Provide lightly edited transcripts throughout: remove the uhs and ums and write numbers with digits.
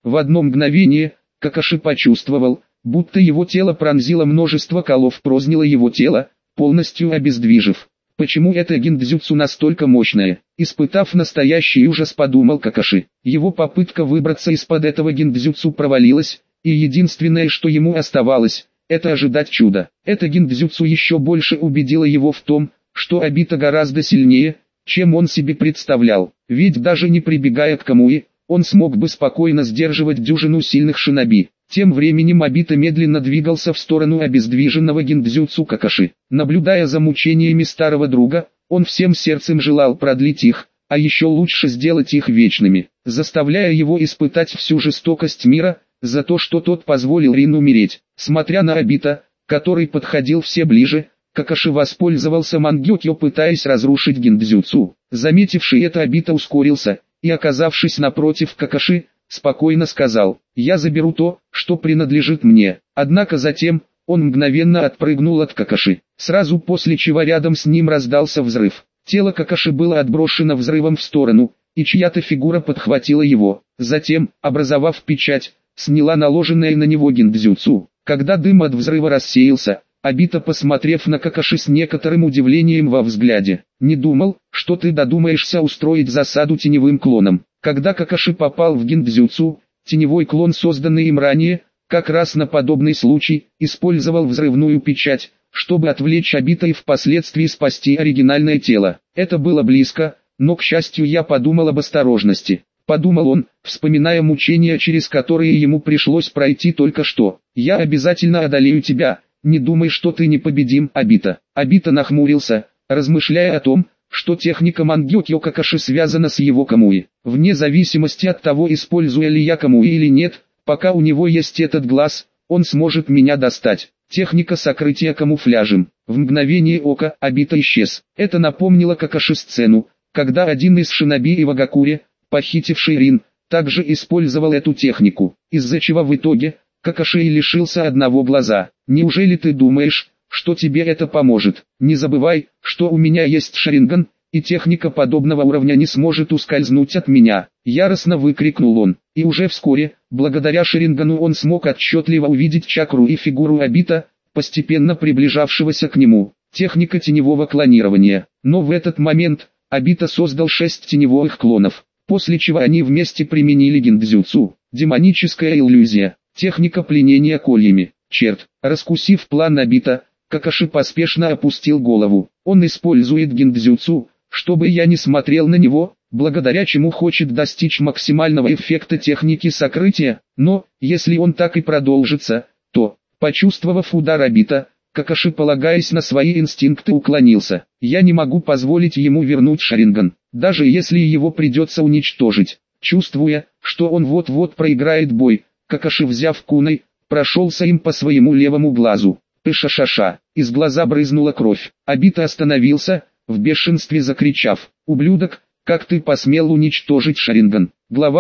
В одно мгновение, Какаши почувствовал, будто его тело пронзило множество колов, прознило его тело, полностью обездвижив. Почему это гиндзюцу настолько мощное? Испытав настоящий ужас, подумал Какаши. Его попытка выбраться из-под этого гиндзюцу провалилась, и единственное, что ему оставалось, это ожидать чуда. Это гиндзюцу еще больше убедило его в том, что Обита гораздо сильнее, чем он себе представлял. Ведь даже не прибегая к Камуи, он смог бы спокойно сдерживать дюжину сильных шиноби. Тем временем Обита медленно двигался в сторону обездвиженного гиндзюцу Какаши. Наблюдая за мучениями старого друга, он всем сердцем желал продлить их, а еще лучше сделать их вечными, заставляя его испытать всю жестокость мира, за то, что тот позволил Рин умереть. Смотря на Обита, который подходил все ближе, Какаши воспользовался мангёкё, пытаясь разрушить гиндзюцу. Заметивший это, Обита ускорился, и, оказавшись напротив Какаши, спокойно сказал: «Я заберу то, что принадлежит мне». Однако затем, он мгновенно отпрыгнул от Какаши, сразу после чего рядом с ним раздался взрыв. Тело Какаши было отброшено взрывом в сторону, и чья-то фигура подхватила его. Затем, образовав печать, сняла наложенное на него гиндзюцу. Когда дым от взрыва рассеялся, Обита, посмотрев на Какаши с некоторым удивлением во взгляде: «Не думал, что ты додумаешься устроить засаду теневым клоном». Когда Какаши попал в гиндзюцу, теневой клон, созданный им ранее, как раз на подобный случай, использовал взрывную печать, чтобы отвлечь Обита и впоследствии спасти оригинальное тело. Это было близко, но, к счастью, я подумал об осторожности. Подумал он, вспоминая мучения, через которые ему пришлось пройти только что. «Я обязательно одолею тебя, не думай, что ты непобедим, Обита». Обита нахмурился, размышляя о том, что техника мангёкё Какаши связана с его Камуи. Вне зависимости от того, используя ли я Камуи или нет, пока у него есть этот глаз, он сможет меня достать. Техника сокрытия камуфляжем. В мгновение ока Обита исчез. Это напомнило Какаши сцену, когда один из шиноби Ивагакури, похитивший Рин, также использовал эту технику, из-за чего в итоге Какаши и лишился одного глаза. «Неужели ты думаешь, что тебе это поможет? Не забывай, что у меня есть Шаринган, и техника подобного уровня не сможет ускользнуть от меня», — яростно выкрикнул он. И уже вскоре, благодаря Шарингану, он смог отчетливо увидеть чакру и фигуру Обита, постепенно приближавшегося к нему. Техника теневого клонирования. Но в этот момент Обита создал 6 теневых клонов, после чего они вместе применили гиндзюцу. Демоническая иллюзия. Техника пленения кольями. Черт, раскусив план Обита, Какаши поспешно опустил голову. Он использует гиндзюцу, чтобы я не смотрел на него, благодаря чему хочет достичь максимального эффекта техники сокрытия. Но, если он так и продолжится, то, почувствовав удар Обита, Какаши, полагаясь на свои инстинкты, уклонился. Я не могу позволить ему вернуть Шаринган, даже если его придется уничтожить. Чувствуя, что он вот-вот проиграет бой, Какаши, взяв куной, прошелся им по своему левому глазу. Ша-ша-ша, из глаза брызнула кровь. Обита остановился, в бешенстве закричав: «Ублюдок, как ты посмел уничтожить Шаринган?» Глава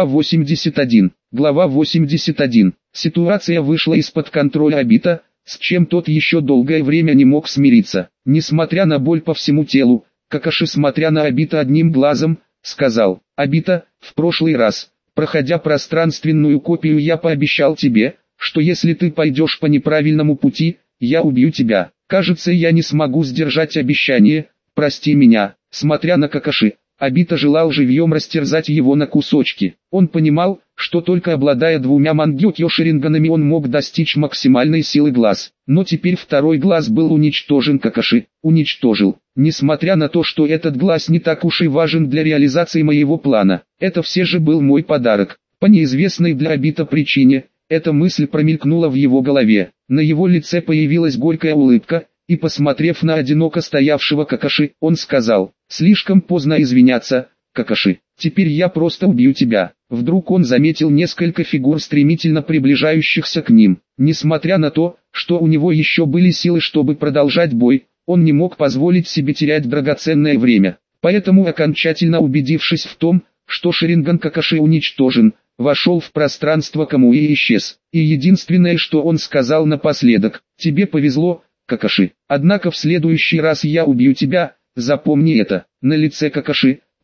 81. Глава 81. Ситуация вышла из-под контроля Обита, с чем тот еще долгое время не мог смириться. Несмотря на боль по всему телу, Какаши, смотря на Обита одним глазом, сказал: «Обита, в прошлый раз, проходя пространственную копию, я пообещал тебе, что если ты пойдешь по неправильному пути, я убью тебя. Кажется, я не смогу сдержать обещание, прости меня». Смотря на Какаши, Обита желал живьем растерзать его на кусочки. Он понимал, что только обладая 2 мангёкё шаринганами он мог достичь максимальной силы глаз. Но теперь второй глаз был уничтожен. Какаши уничтожил. Несмотря на то, что этот глаз не так уж и важен для реализации моего плана, это все же был мой подарок. По неизвестной для Обита причине, эта мысль промелькнула в его голове. На его лице появилась горькая улыбка, и, посмотрев на одиноко стоявшего Какаши, он сказал: «Слишком поздно извиняться, Какаши, теперь я просто убью тебя». Вдруг он заметил несколько фигур, стремительно приближающихся к ним. Несмотря на то, что у него еще были силы, чтобы продолжать бой, он не мог позволить себе терять драгоценное время. Поэтому, окончательно убедившись в том, что Шаринган Какаши уничтожен, вошел в пространство Камуи и исчез. И единственное, что он сказал напоследок: «Тебе повезло, Какаши. Однако в следующий раз я убью тебя, запомни это». На лице Какаши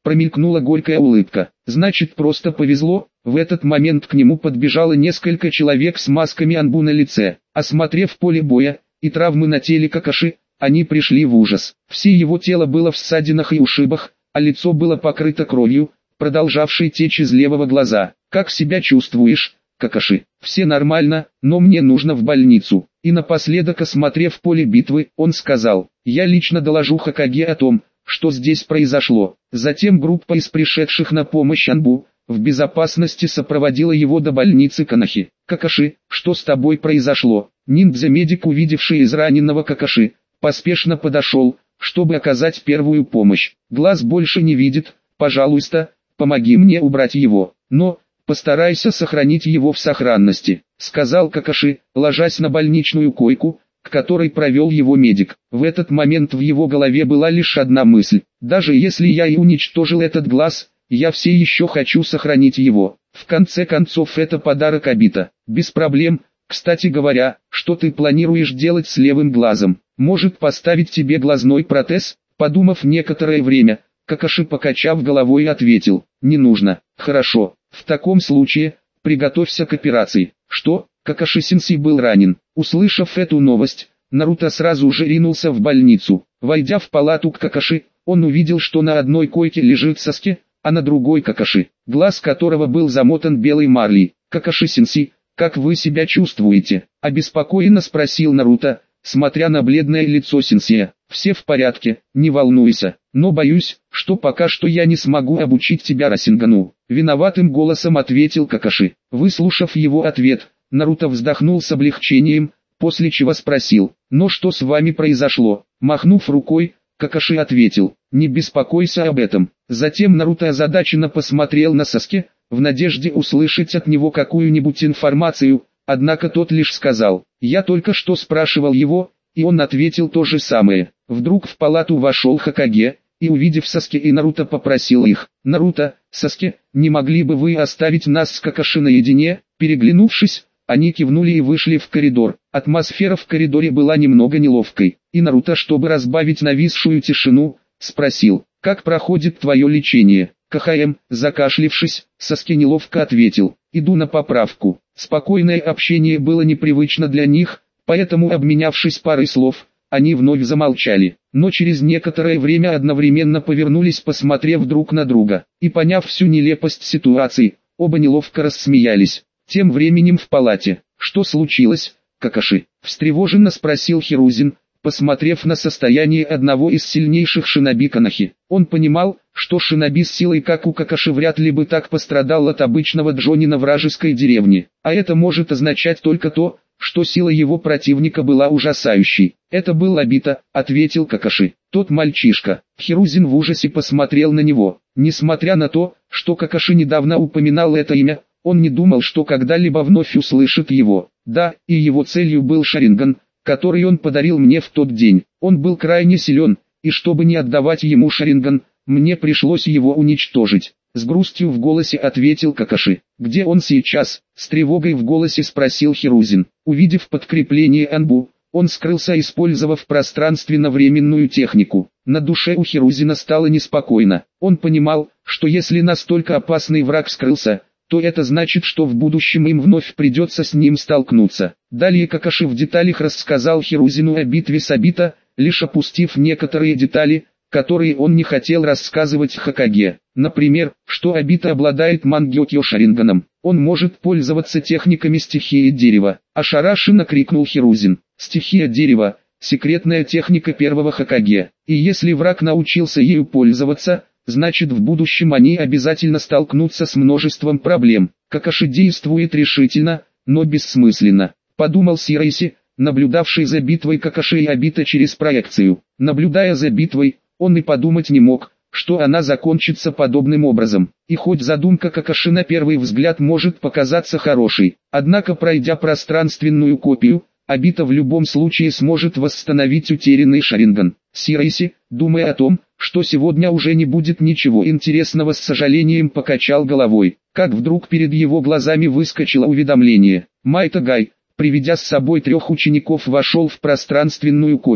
промелькнула горькая улыбка. Значит, просто повезло. В этот момент к нему подбежало несколько человек с масками Анбу на лице. Осмотрев поле боя и травмы на теле Какаши, они пришли в ужас. Все его тело было в ссадинах и ушибах, а лицо было покрыто кровью, продолжавшей течь из левого глаза. «Как себя чувствуешь, Какаши?» «Все нормально, но мне нужно в больницу». И напоследок, осмотрев поле битвы, он сказал: «Я лично доложу Хокаге о том, что здесь произошло». Затем группа из пришедших на помощь Анбу в безопасности сопроводила его до больницы Канахи. «Какаши, что с тобой произошло?» Ниндзя-медик, увидевший израненного Какаши, поспешно подошел, чтобы оказать первую помощь. «Глаз больше не видит, пожалуйста, помоги мне убрать его, но постарайся сохранить его в сохранности», — сказал Какаши, ложась на больничную койку, к которой провел его медик. В этот момент в его голове была лишь одна мысль: даже если я и уничтожил этот глаз, я все еще хочу сохранить его. В конце концов, это подарок Обита. «Без проблем. Кстати говоря, что ты планируешь делать с левым глазом? Может, поставить тебе глазной протез?» Подумав некоторое время, Какаши, покачав головой, ответил: «Не нужно». «Хорошо. В таком случае, приготовься к операции». «Что?» Какаши-сенсей был ранен. Услышав эту новость, Наруто сразу же ринулся в больницу. Войдя в палату к Какаши, он увидел, что на одной койке лежит Саске, а на другой Какаши, глаз которого был замотан белой марлей. «Какаши-сенсей, как вы себя чувствуете?» — обеспокоенно спросил Наруто, смотря на бледное лицо сенсея. «Все в порядке, не волнуйся, но боюсь, что пока что я не смогу обучить тебя Расингану», — виноватым голосом ответил Какаши. Выслушав его ответ, Наруто вздохнул с облегчением, после чего спросил: «Но что с вами произошло?» Махнув рукой, Какаши ответил: «Не беспокойся об этом». Затем Наруто озадаченно посмотрел на Саске, в надежде услышать от него какую-нибудь информацию, однако тот лишь сказал: «Я только что спрашивал его», и он ответил то же самое. Вдруг в палату вошел Хокаге, и, увидев Саске и Наруто, попросил их: «Наруто, Саске, не могли бы вы оставить нас с Какаши наедине?» Переглянувшись, они кивнули и вышли в коридор. Атмосфера в коридоре была немного неловкой, и Наруто, чтобы разбавить нависшую тишину, спросил: «Как проходит твое лечение?» «КХМ», закашлившись, Саске неловко ответил: «Иду на поправку». Спокойное общение было непривычно для них, поэтому, обменявшись парой слов, они вновь замолчали, но через некоторое время одновременно повернулись, посмотрев друг на друга, и, поняв всю нелепость ситуации, оба неловко рассмеялись. Тем временем в палате: «Что случилось, Какаши?» — встревоженно спросил Хирузин, посмотрев на состояние одного из сильнейших шиноби Канахи. Он понимал, что шиноби с силой, как у Какаши, вряд ли бы так пострадал от обычного джонина вражеской деревни, а это может означать только то, что сила его противника была ужасающей. «Это был Обита», — ответил Какаши. «Тот мальчишка». Хирузин в ужасе посмотрел на него. Несмотря на то, что Какаши недавно упоминал это имя, он не думал, что когда-либо вновь услышит его. Да, и его целью был Шаринган, который он подарил мне в тот день. Он был крайне силен, и чтобы не отдавать ему Шаринган, мне пришлось его уничтожить. С грустью в голосе ответил Какаши. «Где он сейчас?» — с тревогой в голосе спросил Хирузин. Увидев подкрепление Анбу, он скрылся, использовав пространственно-временную технику. На душе у Хирузина стало неспокойно. Он понимал, что если настолько опасный враг скрылся, то это значит, что в будущем им вновь придется с ним столкнуться. Далее Какаши в деталях рассказал Хирузину о битве с Обита, лишь опустив некоторые детали, которые он не хотел рассказывать Хокаге. Например, что Обита обладает Мангёкё Шаринганом. Он может пользоваться техниками стихии дерева. Ошарашенно крикнул Хирузин. Стихия дерева — секретная техника первого Хокаге. И если враг научился ею пользоваться, значит, в будущем они обязательно столкнутся с множеством проблем. Какаши действует решительно, но бессмысленно, подумал Сирайси, наблюдавший за битвой Какаши и Обита через проекцию. Наблюдая за битвой, он и подумать не мог, что она закончится подобным образом. И хоть задумка Какаши на первый взгляд может показаться хорошей, однако, пройдя пространственную копию, Обита в любом случае сможет восстановить утерянный Шаринган. Сирайси, думая о том, что сегодня уже не будет ничего интересного, с сожалением покачал головой, как вдруг перед его глазами выскочило уведомление. Майта Гай, приведя с собой 3 учеников, вошел в пространственную копию.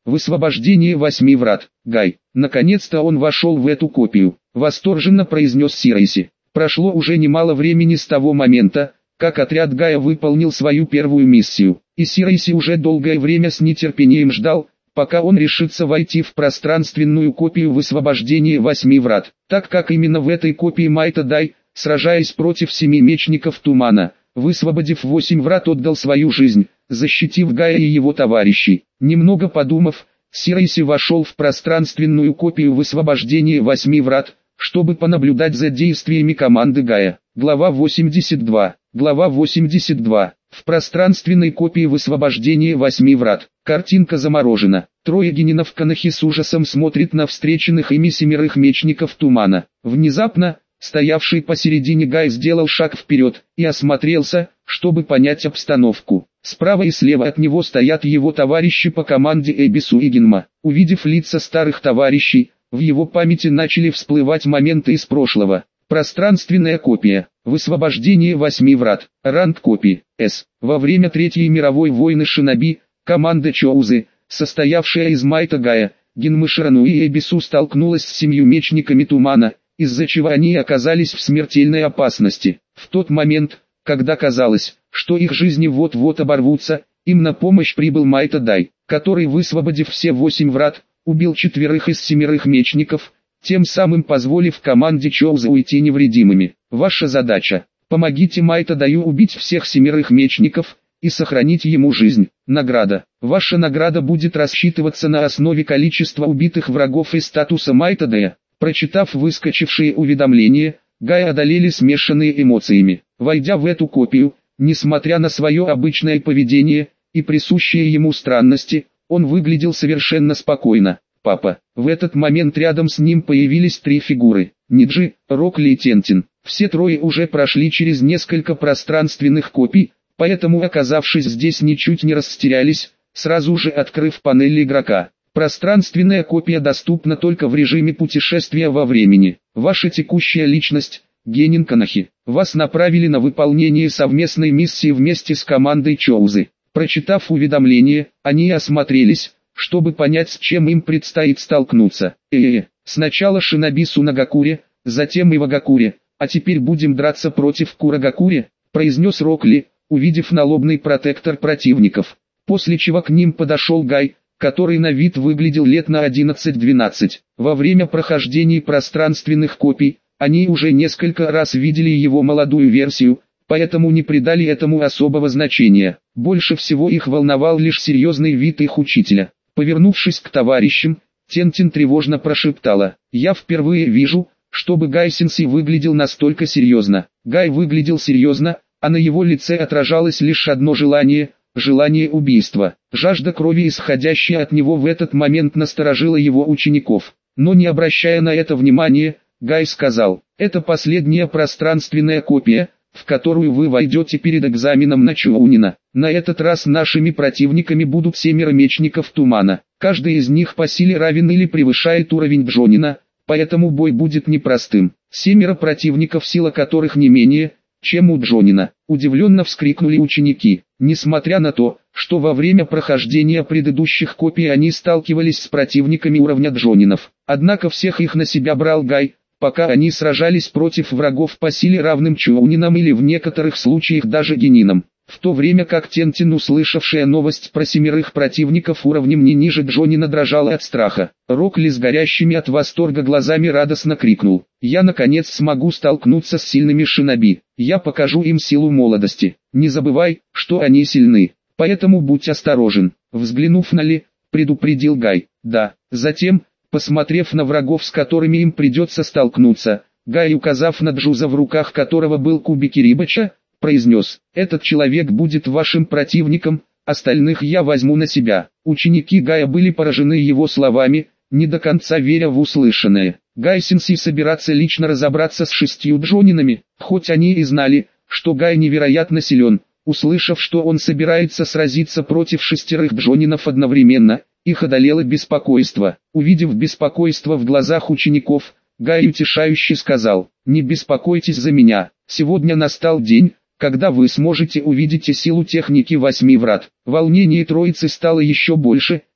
Высвобождение 8 врат. Гай. Наконец-то он вошел в эту копию. Восторженно произнес Сирайси. Прошло уже немало времени с того момента, как отряд Гая выполнил свою первую миссию. И Сирайси уже долгое время с нетерпением ждал, пока он решится войти в пространственную копию высвобождения 8 врат. Так как именно в этой копии Майта Дай, сражаясь против 7 мечников тумана, высвободив 8 врат, отдал свою жизнь, защитив Гая и его товарищей. Немного подумав, Сирайси вошел в пространственную копию высвобождения 8 врат, чтобы понаблюдать за действиями команды Гая. Глава 82. Глава 82. В пространственной копии высвобождения 8 врат. Картинка заморожена. Трое генинов Канахи с ужасом смотрят на встреченных ими 7 мечников тумана. Внезапно, стоявший посередине Гай сделал шаг вперед и осмотрелся, чтобы понять обстановку. Справа и слева от него стоят его товарищи по команде Эбису и Генма. Увидев лица старых товарищей, в его памяти начали всплывать моменты из прошлого. Пространственная копия. Высвобождение 8 врат. Ранг копии. С. Во время Третьей мировой войны Шиноби, команда Чоузы, состоявшая из Майта Гая, Генмы Ширану и Эбису, столкнулась с 7 мечниками тумана, из-за чего они оказались в смертельной опасности. В тот момент, когда казалось, что их жизни вот-вот оборвутся, им на помощь прибыл Майта Дай, который, высвободив все 8 врат, убил 4 из 7 мечников, тем самым позволив команде Чоуза уйти невредимыми. Ваша задача – помогите Майта Даю убить всех 7 мечников и сохранить ему жизнь. Награда. Ваша награда будет рассчитываться на основе количества убитых врагов и статуса Майта Дая. Прочитав выскочившие уведомления, Гая одолели смешанные эмоциями. Войдя в эту копию, несмотря на свое обычное поведение и присущие ему странности, он выглядел совершенно спокойно. Папа. В этот момент рядом с ним появились 3 фигуры. Ниджи, Рокли и Тентин. Все трое уже прошли через несколько пространственных копий, поэтому, оказавшись здесь, ничуть не растерялись, сразу же открыв панель игрока. Пространственная копия доступна только в режиме путешествия во времени. Ваша текущая личность – Генин Канахи. Вас направили на выполнение совместной миссии вместе с командой Чоузы. Прочитав уведомление, они осмотрелись, чтобы понять, с чем им предстоит столкнуться. Сначала Шиноби Сунагакуре, затем Ивагакуре, а теперь будем драться против Курагакуре, произнес Рокли, увидев налобный протектор противников. После чего к ним подошел Гай, который на вид выглядел лет на 11-12. Во время прохождения пространственных копий, они уже несколько раз видели его молодую версию, поэтому не придали этому особого значения. Больше всего их волновал лишь серьезный вид их учителя. Повернувшись к товарищам, Тентин тревожно прошептала: «Я впервые вижу, чтобы Гай-сенсей выглядел настолько серьезно». Гай выглядел серьезно, а на его лице отражалось лишь одно желание – желание убийства. Жажда крови, исходящая от него, в этот момент насторожила его учеников. Но не обращая на это внимания, Гай сказал: «Это последняя пространственная копия, в которую вы войдете перед экзаменом на Чоунина. На этот раз нашими противниками будут 7 мечников тумана. Каждый из них по силе равен или превышает уровень Джонина, поэтому бой будет непростым. 7 противников, сила которых не менее, чем у Джонина». Удивленно вскрикнули ученики. Несмотря на то, что во время прохождения предыдущих копий они сталкивались с противниками уровня Джонинов, однако всех их на себя брал Гай, пока они сражались против врагов по силе равным Чоунинам или в некоторых случаях даже Генинам. В то время как Тентин, услышавшая новость про 7 противников уровнем не ниже Джонина, дрожала от страха. Рокли с горящими от восторга глазами радостно крикнул: «Я наконец смогу столкнуться с сильными шиноби. Я покажу им силу молодости. Не забывай, что они сильны. Поэтому будь осторожен». Взглянув на Ли, предупредил Гай. «Да». Затем, посмотрев на врагов, с которыми им придется столкнуться, Гай, указав на Джуза, в руках которого был кубик Кирибача, произнес: «Этот человек будет вашим противником, остальных я возьму на себя». Ученики Гая были поражены его словами, не до конца веря в услышанное. Гай-сенсей собираться лично разобраться с 6 Джонинами, хоть они и знали, что Гай невероятно силен. Услышав, что он собирается сразиться против 6 Джонинов одновременно, их одолело беспокойство. Увидев беспокойство в глазах учеников, Гай утешающе сказал: «Не беспокойтесь за меня, сегодня настал день, когда вы сможете увидеть силу техники 8 врат». Волнение троицы стало еще больше,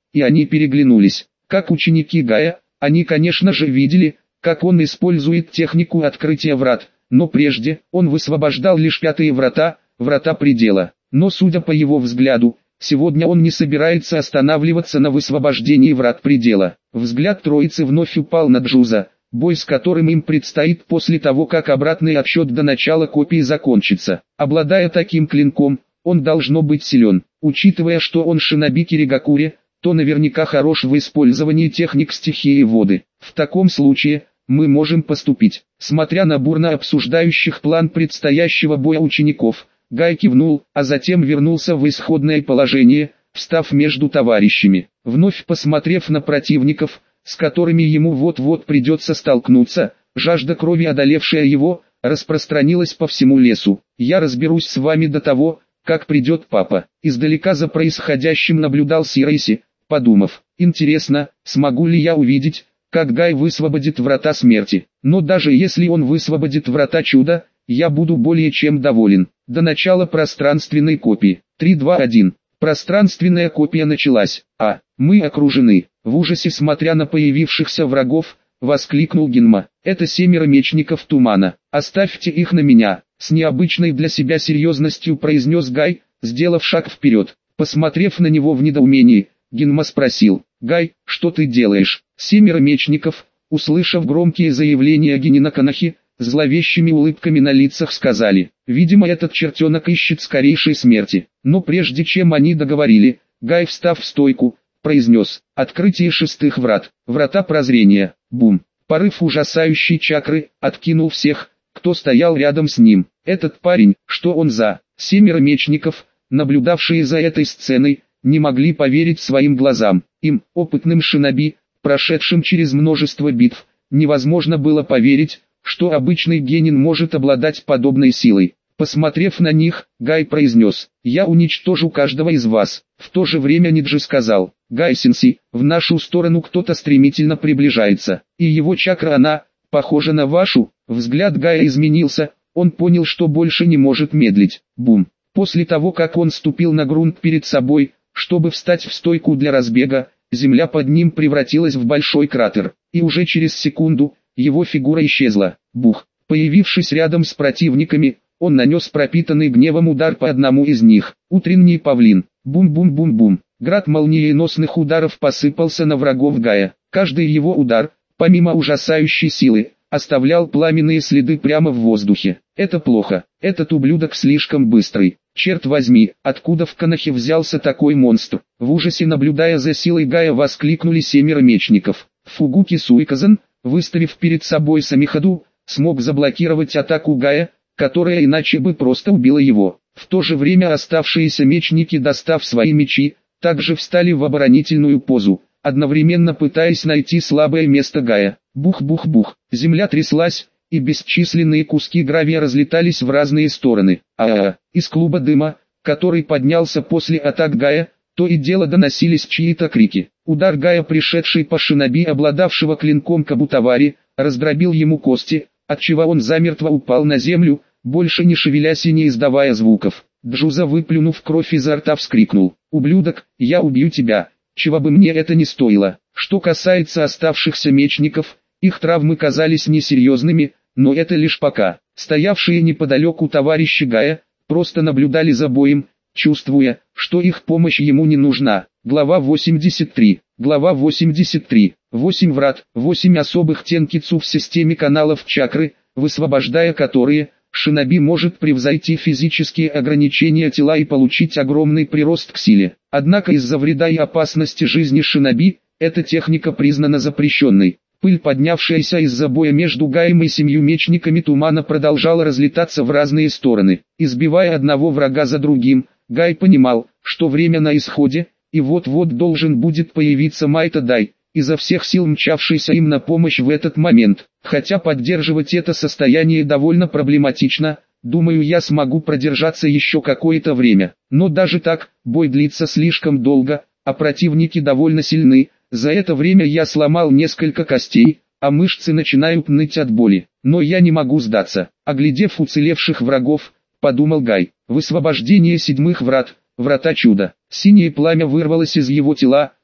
и они переглянулись. Как ученики Гая, они конечно же видели, как он использует технику открытия врат, но прежде он высвобождал лишь пятые врата, врата предела. Но судя по его взгляду, сегодня он не собирается останавливаться на высвобождении врат предела. Взгляд троицы вновь упал на Джуза, бой с которым им предстоит после того, как обратный отсчет до начала копии закончится. Обладая таким клинком, он должно быть силен. Учитывая, что он шиноби Киригакури, то наверняка хорош в использовании техник стихии воды. В таком случае, мы можем поступить. Смотря на бурно обсуждающих план предстоящего боя учеников, Гай кивнул, а затем вернулся в исходное положение, встав между товарищами. Вновь посмотрев на противников, с которыми ему вот-вот придется столкнуться, жажда крови, одолевшая его, распространилась по всему лесу. «Я разберусь с вами до того, как придет папа». Издалека за происходящим наблюдал Сирайси, подумав: интересно, смогу ли я увидеть, как Гай высвободит врата смерти. Но даже если он высвободит врата чуда, я буду более чем доволен. До начала пространственной копии. 3, 2, 1. Пространственная копия началась. Мы окружены. В ужасе смотря на появившихся врагов, воскликнул Гинма. Это 7 мечников тумана. Оставьте их на меня. С необычной для себя серьезностью произнес Гай, сделав шаг вперед. Посмотрев на него в недоумении, Гинма спросил: «Гай, что ты делаешь?» 7 мечников, услышав громкие заявления Гинина Канахи, с зловещими улыбками на лицах сказали: «Видимо, этот чертенок ищет скорейшей смерти». Но прежде чем они договорили, Гай, встав в стойку, произнес: «Открытие 6 врат, врата прозрения». Бум! Порыв ужасающей чакры откинул всех, кто стоял рядом с ним. Этот парень, что он за? 7 мечников, наблюдавшие за этой сценой, не могли поверить своим глазам. Им, опытным шиноби, прошедшим через множество битв, невозможно было поверить, что обычный генин может обладать подобной силой. Посмотрев на них, Гай произнес: «Я уничтожу каждого из вас». В то же время Ниджи сказал: «Гай-сенси, в нашу сторону кто-то стремительно приближается, и его чакра она, похожа на вашу». Взгляд Гая изменился, он понял, что больше не может медлить. Бум! После того, как он ступил на грунт перед собой, чтобы встать в стойку для разбега, земля под ним превратилась в большой кратер, и уже через секунду, его фигура исчезла. Бух! Появившись рядом с противниками, он нанес пропитанный гневом удар по одному из них. Утренний павлин. Бум-бум-бум-бум. Град молниеносных ударов посыпался на врагов Гая. Каждый его удар, помимо ужасающей силы, оставлял пламенные следы прямо в воздухе. Это плохо. Этот ублюдок слишком быстрый. Черт возьми, откуда в Канахе взялся такой монстр? В ужасе наблюдая за силой Гая, воскликнули 7 мечников. Фугуки Суиказан, выставив перед собой Самихаду, смог заблокировать атаку Гая, которая иначе бы просто убила его. В то же время оставшиеся мечники, достав свои мечи, также встали в оборонительную позу, одновременно пытаясь найти слабое место Гая. Бух-бух-бух, земля тряслась, и бесчисленные куски гравия разлетались в разные стороны. Из клуба дыма, который поднялся после атак Гая, то и дело доносились чьи-то крики. Удар Гая, пришедший по шиноби, обладавшего клинком Кабутавари, раздробил ему кости, отчего он замертво упал на землю, больше не шевелясь и не издавая звуков. Джуза, выплюнув кровь изо рта, вскрикнул: «Ублюдок, я убью тебя, чего бы мне это ни стоило». Что касается оставшихся мечников, их травмы казались несерьезными, но это лишь пока. Стоявшие неподалеку товарищи Гая просто наблюдали за боем, чувствуя, что их помощь ему не нужна. Глава 83. Глава 83. 8 врат, 8 особых тенкицу в системе каналов чакры, высвобождая которые, шиноби может превзойти физические ограничения тела и получить огромный прирост к силе. Однако из-за вреда и опасности жизни шиноби, эта техника признана запрещенной. Пыль, поднявшаяся из-за боя между Гаем и 7 мечниками тумана, продолжала разлетаться в разные стороны. Избивая одного врага за другим, Гай понимал, что время на исходе, и вот-вот должен будет появиться Майта Дай, изо всех сил мчавшийся им на помощь в этот момент. Хотя поддерживать это состояние довольно проблематично, думаю, я смогу продержаться еще какое-то время. Но даже так, бой длится слишком долго, а противники довольно сильны. За это время я сломал несколько костей, а мышцы начинают ныть от боли. Но я не могу сдаться. Оглядев уцелевших врагов, подумал Гай: высвобождение 7 врат, врата чуда. Синее пламя вырвалось из его тела,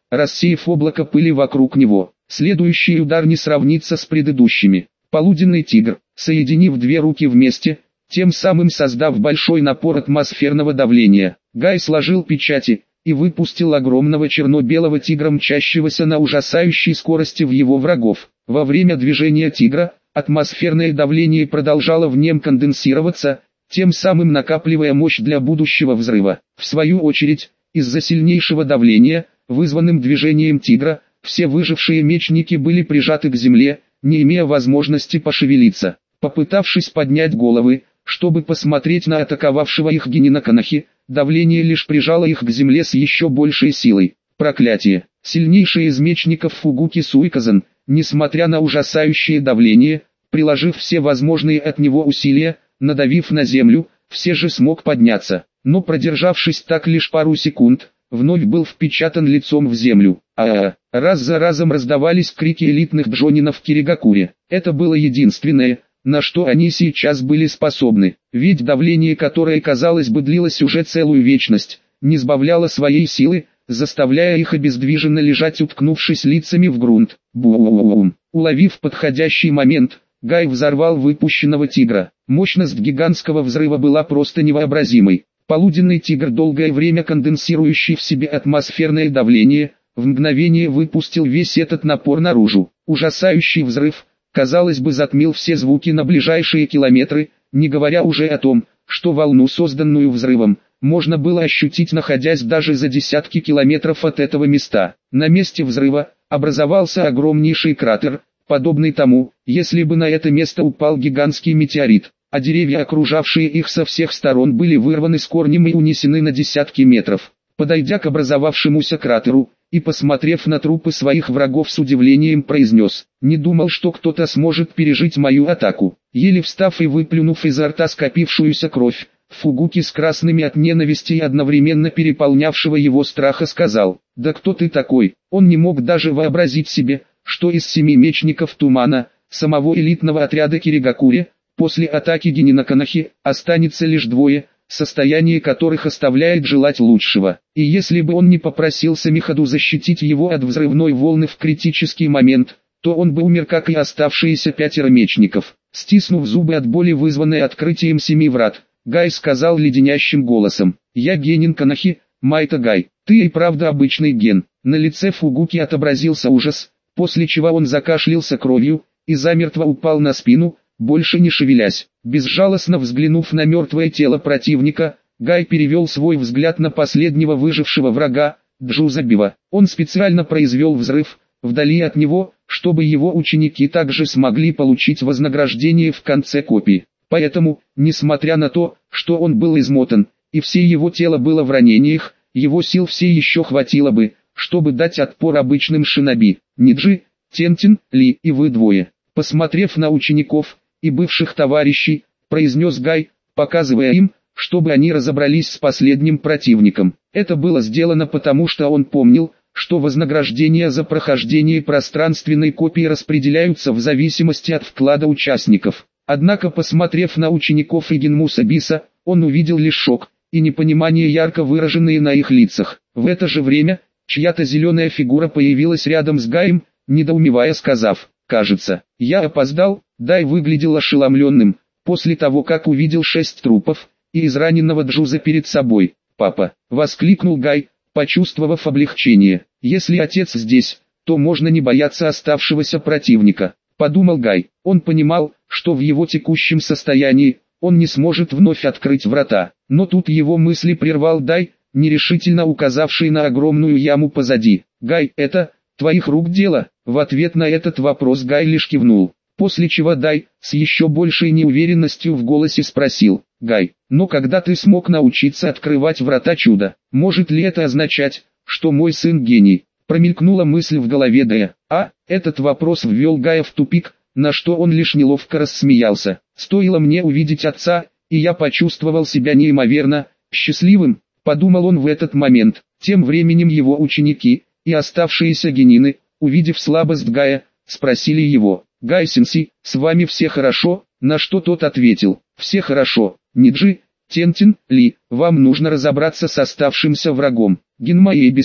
рассеяв облако пыли вокруг него. Следующий удар не сравнится с предыдущими. Полуденный тигр, соединив две руки вместе, тем самым создав большой напор атмосферного давления, Гай сложил печати и выпустил огромного черно-белого тигра, мчащегося на ужасающей скорости в его врагов. Во время движения тигра, атмосферное давление продолжало в нем конденсироваться, тем самым накапливая мощь для будущего взрыва. В свою очередь, из-за сильнейшего давления, вызванным движением тигра, все выжившие мечники были прижаты к земле, не имея возможности пошевелиться. Попытавшись поднять головы, чтобы посмотреть на атаковавшего их Генина Канахи, давление лишь прижало их к земле с еще большей силой. Проклятие! Сильнейший из мечников Фугуки Суиказен, несмотря на ужасающее давление, приложив все возможные от него усилия, надавив на землю, все же смог подняться, но продержавшись так лишь пару секунд, вновь был впечатан лицом в землю. Раз за разом раздавались крики элитных джонинов Киригакуре. Это было единственное, на что они сейчас были способны, ведь давление, которое, казалось бы, длилось уже целую вечность, не сбавляло своей силы, заставляя их обездвиженно лежать, уткнувшись лицами в грунт. Бум! Уловив подходящий момент, Гай взорвал выпущенного тигра. Мощность гигантского взрыва была просто невообразимой. Полуденный тигр, долгое время конденсирующий в себе атмосферное давление, в мгновение выпустил весь этот напор наружу. Ужасающий взрыв, казалось бы, затмил все звуки на ближайшие километры, не говоря уже о том, что волну, созданную взрывом, можно было ощутить, находясь даже за десятки километров от этого места. На месте взрыва образовался огромнейший кратер, подобный тому, если бы на это место упал гигантский метеорит, а деревья, окружавшие их со всех сторон, были вырваны с корнем и унесены на десятки метров. Подойдя к образовавшемуся кратеру и посмотрев на трупы своих врагов, с удивлением произнес: «Не думал, что кто-то сможет пережить мою атаку». Еле встав и выплюнув изо рта скопившуюся кровь, Фугуки с красными от ненависти и одновременно переполнявшего его страха сказал: «Да кто ты такой?» Он не мог даже вообразить себе, что из 7 мечников Тумана, самого элитного отряда Киригакуре, после атаки Генина Канахи, останется лишь 2, состояние которых оставляет желать лучшего. И если бы он не попросился Михаду защитить его от взрывной волны в критический момент, то он бы умер, как и оставшиеся 5 мечников. Стиснув зубы от боли, вызванной открытием 7 врат, Гай сказал леденящим голосом: «Я Генин Канахи, Майта Гай, ты и правда обычный ген». На лице Фугуки отобразился ужас, после чего он закашлялся кровью и замертво упал на спину, больше не шевелясь. Безжалостно взглянув на мертвое тело противника, Гай перевел свой взгляд на последнего выжившего врага, Джузабива. Он специально произвел взрыв вдали от него, чтобы его ученики также смогли получить вознаграждение в конце копии. Поэтому, несмотря на то, что он был измотан, и все его тело было в ранениях, его сил все еще хватило бы, чтобы дать отпор обычным шиноби. Ниджи, Тентин, Ли и вы 2. Посмотрев на учеников и бывших товарищей, произнес Гай, показывая им, чтобы они разобрались с последним противником. Это было сделано потому, что он помнил, что вознаграждения за прохождение пространственной копии распределяются в зависимости от вклада участников. Однако, посмотрев на учеников и Генмуса Биса, он увидел лишь шок и непонимание, ярко выраженные на их лицах. В это же время, чья-то зеленая фигура появилась рядом с Гаем, недоумевая сказав: «Кажется, я опоздал». Дай выглядел ошеломленным, после того как увидел 6 трупов и израненного Джуза перед собой. «Папа!» — воскликнул Гай, почувствовав облегчение. «Если отец здесь, то можно не бояться оставшегося противника», — подумал Гай. Он понимал, что в его текущем состоянии он не сможет вновь открыть врата. Но тут его мысли прервал Дай, нерешительно указавший на огромную яму позади. «Гай, это твоих рук дело?» В ответ на этот вопрос Гай лишь кивнул. После чего Дай, с еще большей неуверенностью в голосе спросил: «Гай, но когда ты смог научиться открывать врата чуда, может ли это означать, что мой сын гений?» Промелькнула мысль в голове Дая. Этот вопрос ввел Гая в тупик, на что он лишь неловко рассмеялся. «Стоило мне увидеть отца, и я почувствовал себя неимоверно счастливым», — подумал он в этот момент. Тем временем его ученики и оставшиеся генины, увидев слабость Гая, спросили его: «Гай-сенсей, с вами все хорошо?» На что тот ответил: «Все хорошо. Ниджи, Тентин, Ли, вам нужно разобраться с оставшимся врагом, Генмаэбису»,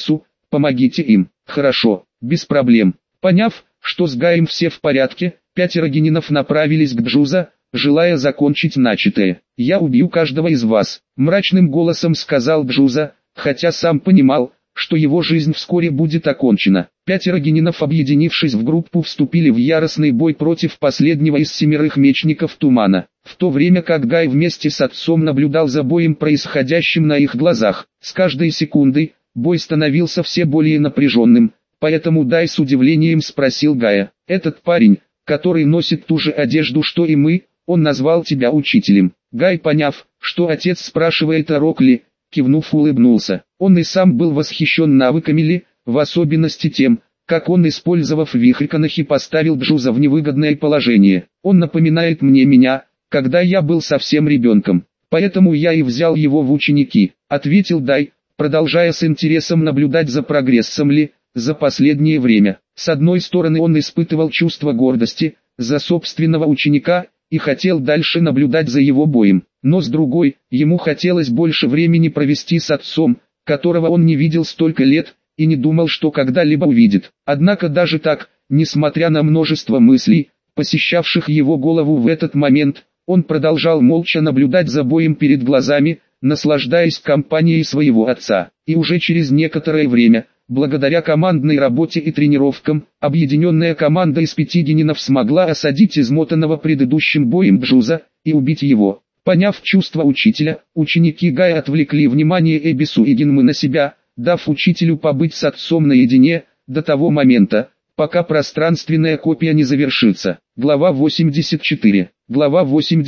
помогите им. Хорошо, без проблем. Поняв, что с Гаем все в порядке, 5 генинов направились к Джуза, желая закончить начатое. «Я убью каждого из вас», — мрачным голосом сказал Джуза, хотя сам понимал, что его жизнь вскоре будет окончена. 5 генинов, объединившись в группу, вступили в яростный бой против последнего из 7 мечников тумана. В то время как Гай вместе с отцом наблюдал за боем, происходящим на их глазах, с каждой секундой бой становился все более напряженным, поэтому Дай с удивлением спросил Гая: «Этот парень, который носит ту же одежду, что и мы, он назвал тебя учителем?» Гай, поняв, что отец спрашивает о Рокли, кивнув, улыбнулся. Он и сам был восхищен навыками Ли, в особенности тем, как он, использовав вихрь Канахи, поставил Джуза в невыгодное положение. «Он напоминает мне меня, когда я был совсем ребенком, поэтому я и взял его в ученики», — ответил Дай, продолжая с интересом наблюдать за прогрессом Ли за последнее время. С одной стороны, он испытывал чувство гордости за собственного ученика и хотел дальше наблюдать за его боем, но с другой, ему хотелось больше времени провести с отцом, которого он не видел столько лет, и не думал, что когда-либо увидит. Однако даже так, несмотря на множество мыслей, посещавших его голову в этот момент, он продолжал молча наблюдать за боем перед глазами, наслаждаясь компанией своего отца. И уже через некоторое время, благодаря командной работе и тренировкам, объединенная команда из 5 генинов смогла осадить измотанного предыдущим боем Джуза и убить его. Поняв чувства учителя, ученики Гая отвлекли внимание Эбису и Гинмы на себя, дав учителю побыть с отцом наедине, до того момента, пока пространственная копия не завершится. Глава 84. Глава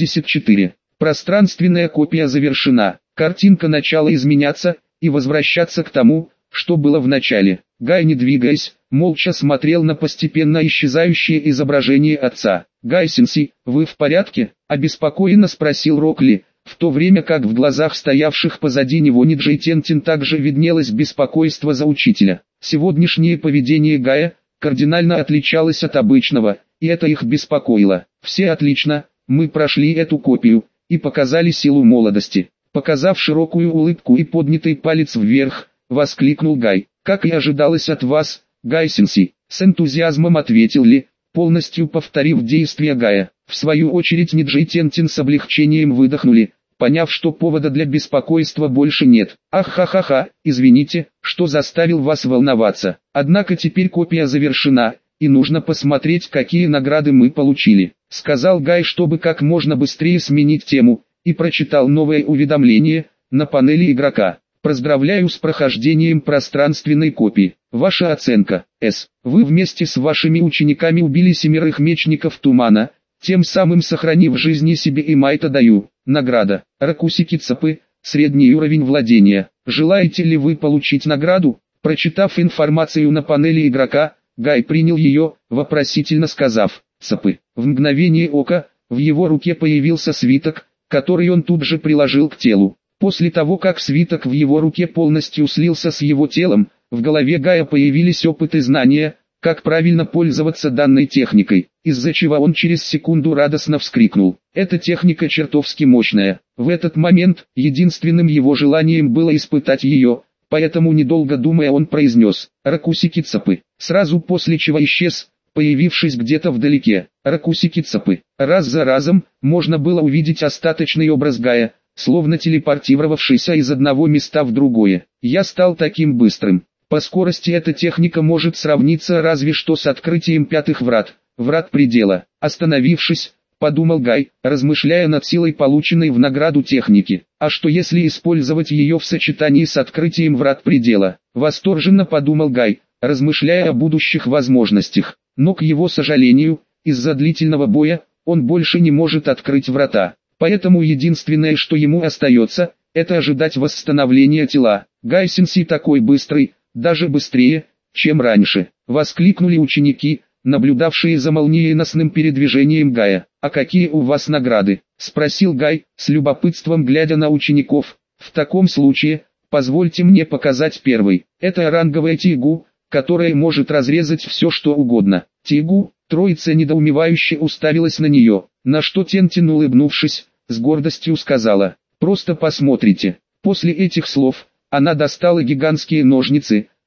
84. Пространственная копия завершена. Картинка начала изменяться и возвращаться к тому, что было в начале. Гай, не двигаясь, молча смотрел на постепенно исчезающее изображение отца. «Гай-сенсей, вы в порядке?» – обеспокоенно спросил Рокли, в то время как в глазах стоявших позади него Ниджи и Тентин также виднелось беспокойство за учителя. Сегодняшнее поведение Гая кардинально отличалось от обычного, и это их беспокоило. «Все отлично, мы прошли эту копию и показали силу молодости». Показав широкую улыбку и поднятый палец вверх, воскликнул Гай. «Как и ожидалось от вас, Гай-сенсей», — с энтузиазмом ответил Ли, полностью повторив действия Гая. В свою очередь Ниджи и Тентин с облегчением выдохнули, поняв, что повода для беспокойства больше нет. «Ах-ха-ха-ха, извините, что заставил вас волноваться. Однако теперь копия завершена, и нужно посмотреть, какие награды мы получили», — сказал Гай, чтобы как можно быстрее сменить тему, и прочитал новое уведомление на панели игрока. «Поздравляю с прохождением пространственной копии. Ваша оценка S. Вы вместе с вашими учениками убили 7 мечников тумана, тем самым сохранив жизни себе и Майта Даю. Награда. Ракусики Цапы, средний уровень владения. Желаете ли вы получить награду?» Прочитав информацию на панели игрока, Гай принял ее, вопросительно сказав «Цапы». В мгновение ока, в его руке появился свиток, который он тут же приложил к телу. После того, как свиток в его руке полностью слился с его телом, в голове Гая появились опыт и знания, как правильно пользоваться данной техникой, из-за чего он через секунду радостно вскрикнул. Эта техника чертовски мощная. В этот момент, единственным его желанием было испытать ее, поэтому недолго думая он произнес «Ракусики Цапы», сразу после чего исчез, появившись где-то вдалеке. Ракусики Цапы. Раз за разом, можно было увидеть остаточный образ Гая, словно телепортировавшийся из одного места в другое. «Я стал таким быстрым. По скорости эта техника может сравниться разве что с открытием 5 врат, врат предела». Остановившись, подумал Гай, размышляя над силой полученной в награду техники. А что если использовать ее в сочетании с открытием врат предела? Восторженно подумал Гай, размышляя о будущих возможностях. Но, к его сожалению, из-за длительного боя, он больше не может открыть врата. Поэтому единственное, что ему остается, это ожидать восстановления тела. «Гай-сенсей такой быстрый, даже быстрее, чем раньше», — воскликнули ученики, наблюдавшие за молниеносным передвижением Гая. «А какие у вас награды?» — спросил Гай, с любопытством глядя на учеников. «В таком случае, позвольте мне показать первый. Это ранговая Тигу, которая может разрезать все что угодно». Тигу, троица недоумевающе уставилась на нее, на что Тентин, улыбнувшись, с гордостью сказала: «Просто посмотрите». После этих слов, она достала гигантские ножницы,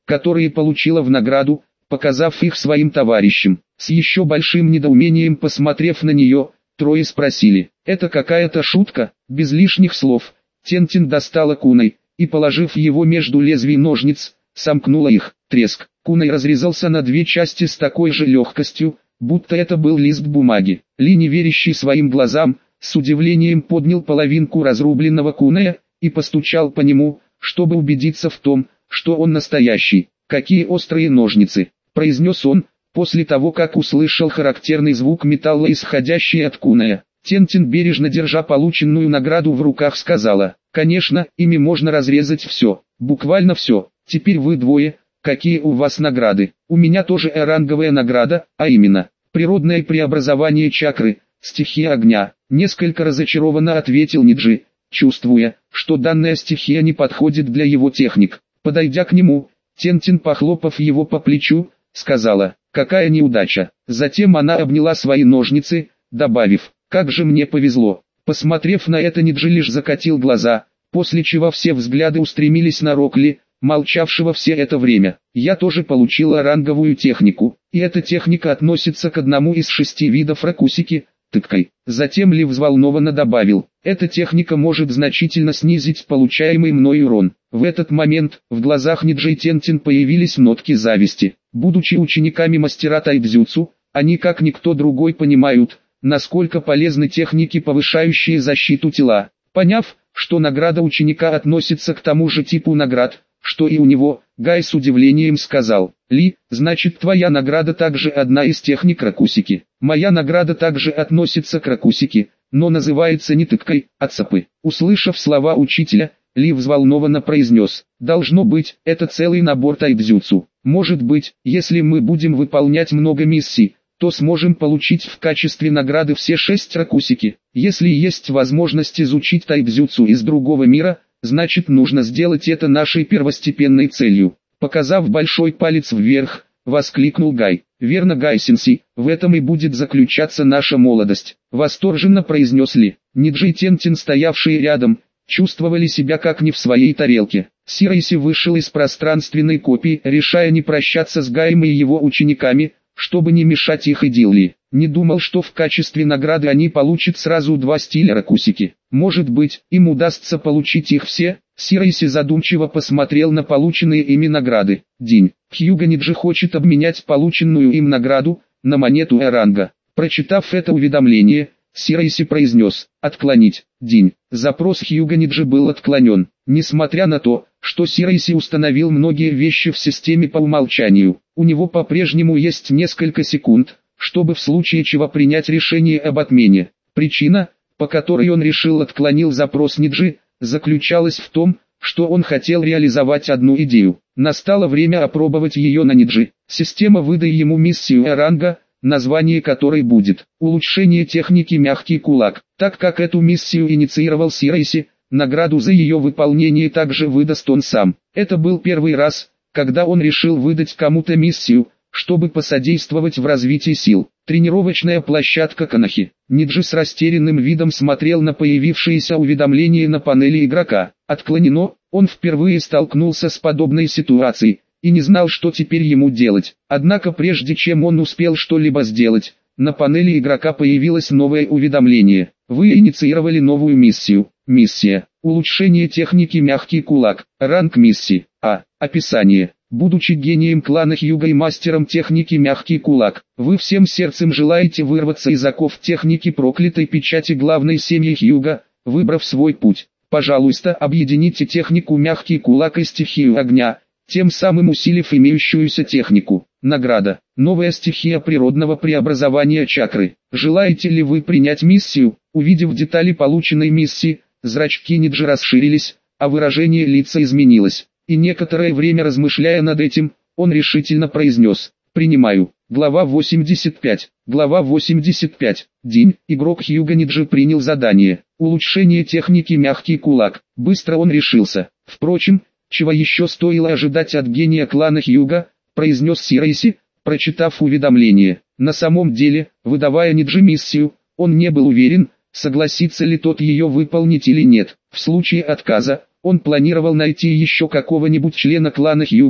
которые получила в награду, показав их своим товарищам. С еще большим недоумением посмотрев на нее, трое спросили: «Это какая-то шутка?» Без лишних слов, Тентин достала кунай, и положив его между лезвий ножниц, сомкнула их. Треск. Кунай разрезался на две части с такой же легкостью, будто это был лист бумаги. Ли, не верящий своим глазам, с удивлением поднял половинку разрубленного куная и постучал по нему, чтобы убедиться в том, что он настоящий. «Какие острые ножницы!» – произнес он, после того как услышал характерный звук металла, исходящий от куная. Тентин, бережно держа полученную награду в руках, сказала: «Конечно, ими можно разрезать все, буквально все. Теперь вы двое, какие у вас награды?» «У меня тоже ранговая награда, а именно, природное преобразование чакры, стихия огня», — несколько разочарованно ответил Ниджи, чувствуя, что данная стихия не подходит для его техник. Подойдя к нему, Тентин, похлопав его по плечу, сказала: «Какая неудача!» Затем она обняла свои ножницы, добавив: «Как же мне повезло!» Посмотрев на это, Ниджи лишь закатил глаза, после чего все взгляды устремились на Рокли, молчавшего все это время. «Я тоже получила ранговую технику, и эта техника относится к одному из 6 видов ракусики, тыккой». Затем Ли взволнованно добавил: «Эта техника может значительно снизить получаемый мной урон». В этот момент, в глазах Ниджи и Тентин появились нотки зависти. Будучи учениками мастера тайцзюцу, они как никто другой понимают, насколько полезны техники, повышающие защиту тела. Поняв, что награда ученика относится к тому же типу наград, что и у него, Гай с удивлением сказал: «Ли, значит, твоя награда также одна из техник ракусики». «Моя награда также относится к ракусике, но называется не тыккой, а цапы». Услышав слова учителя, Ли взволнованно произнес: «Должно быть, это целый набор тайцзюцу. Может быть, если мы будем выполнять много миссий, то сможем получить в качестве награды все 6 ракусики. Если есть возможность изучить тайцзюцу из другого мира, значит, нужно сделать это нашей первостепенной целью». Показав большой палец вверх, воскликнул Гай: «Верно, Гай-сенсей, в этом и будет заключаться наша молодость», — восторженно произнес Ли. Ниджи и Тентин, стоявшие рядом, чувствовали себя как не в своей тарелке. Сирайси вышел из пространственной копии, решая не прощаться с Гаем и его учениками, чтобы не мешать их идиллии. Не думал, что в качестве награды они получат сразу 2 стиля ракусики. Может быть, им удастся получить их все. Сирайси задумчиво посмотрел на полученные ими награды. День. Хьюго Ниджи хочет обменять полученную им награду на монету Эранга. Прочитав это уведомление, Сирайси произнес: «Отклонить». День. Запрос Хьюго Ниджи был отклонен. Несмотря на то, что Сирайси установил многие вещи в системе по умолчанию, у него по-прежнему есть несколько секунд, чтобы в случае чего принять решение об отмене. Причина, по которой он решил отклонил запрос Ниджи, заключалась в том, что он хотел реализовать одну идею. Настало время опробовать ее на Ниджи. Система выдаст ему миссию Эранга, название которой будет «Улучшение техники мягкий кулак». Так как эту миссию инициировал Сирайси, награду за ее выполнение также выдаст он сам. Это был первый раз, когда он решил выдать кому-то миссию, чтобы посодействовать в развитии сил. Тренировочная площадка Канахи. Ниджи с растерянным видом смотрел на появившееся уведомление на панели игрока. Отклонено. Он впервые столкнулся с подобной ситуацией и не знал, что теперь ему делать. Однако прежде чем он успел что-либо сделать, на панели игрока появилось новое уведомление. Вы инициировали новую миссию. Миссия: улучшение техники мягкий кулак. Ранг миссии. Описание. Будучи гением клана Хьюго и мастером техники мягкий кулак, вы всем сердцем желаете вырваться из оков техники проклятой печати главной семьи Хьюго, выбрав свой путь. Пожалуйста, объедините технику мягкий кулак и стихию огня, тем самым усилив имеющуюся технику. Награда. Новая стихия природного преобразования чакры. Желаете ли вы принять миссию? Увидев детали полученной миссии, зрачки Ниджи расширились, а выражение лица изменилось. И некоторое время размышляя над этим, он решительно произнес: «Принимаю». Глава 85. Глава 85. День. Игрок Хьюго Ниджи принял задание. Улучшение техники мягкий кулак. Быстро он решился. Впрочем, чего еще стоило ожидать от гения клана Хьюго, произнес Сирайси, прочитав уведомление. На самом деле, выдавая Ниджи миссию, он не был уверен, согласится ли тот ее выполнить или нет. В случае отказа, он планировал найти еще какого-нибудь члена клана Хьюго,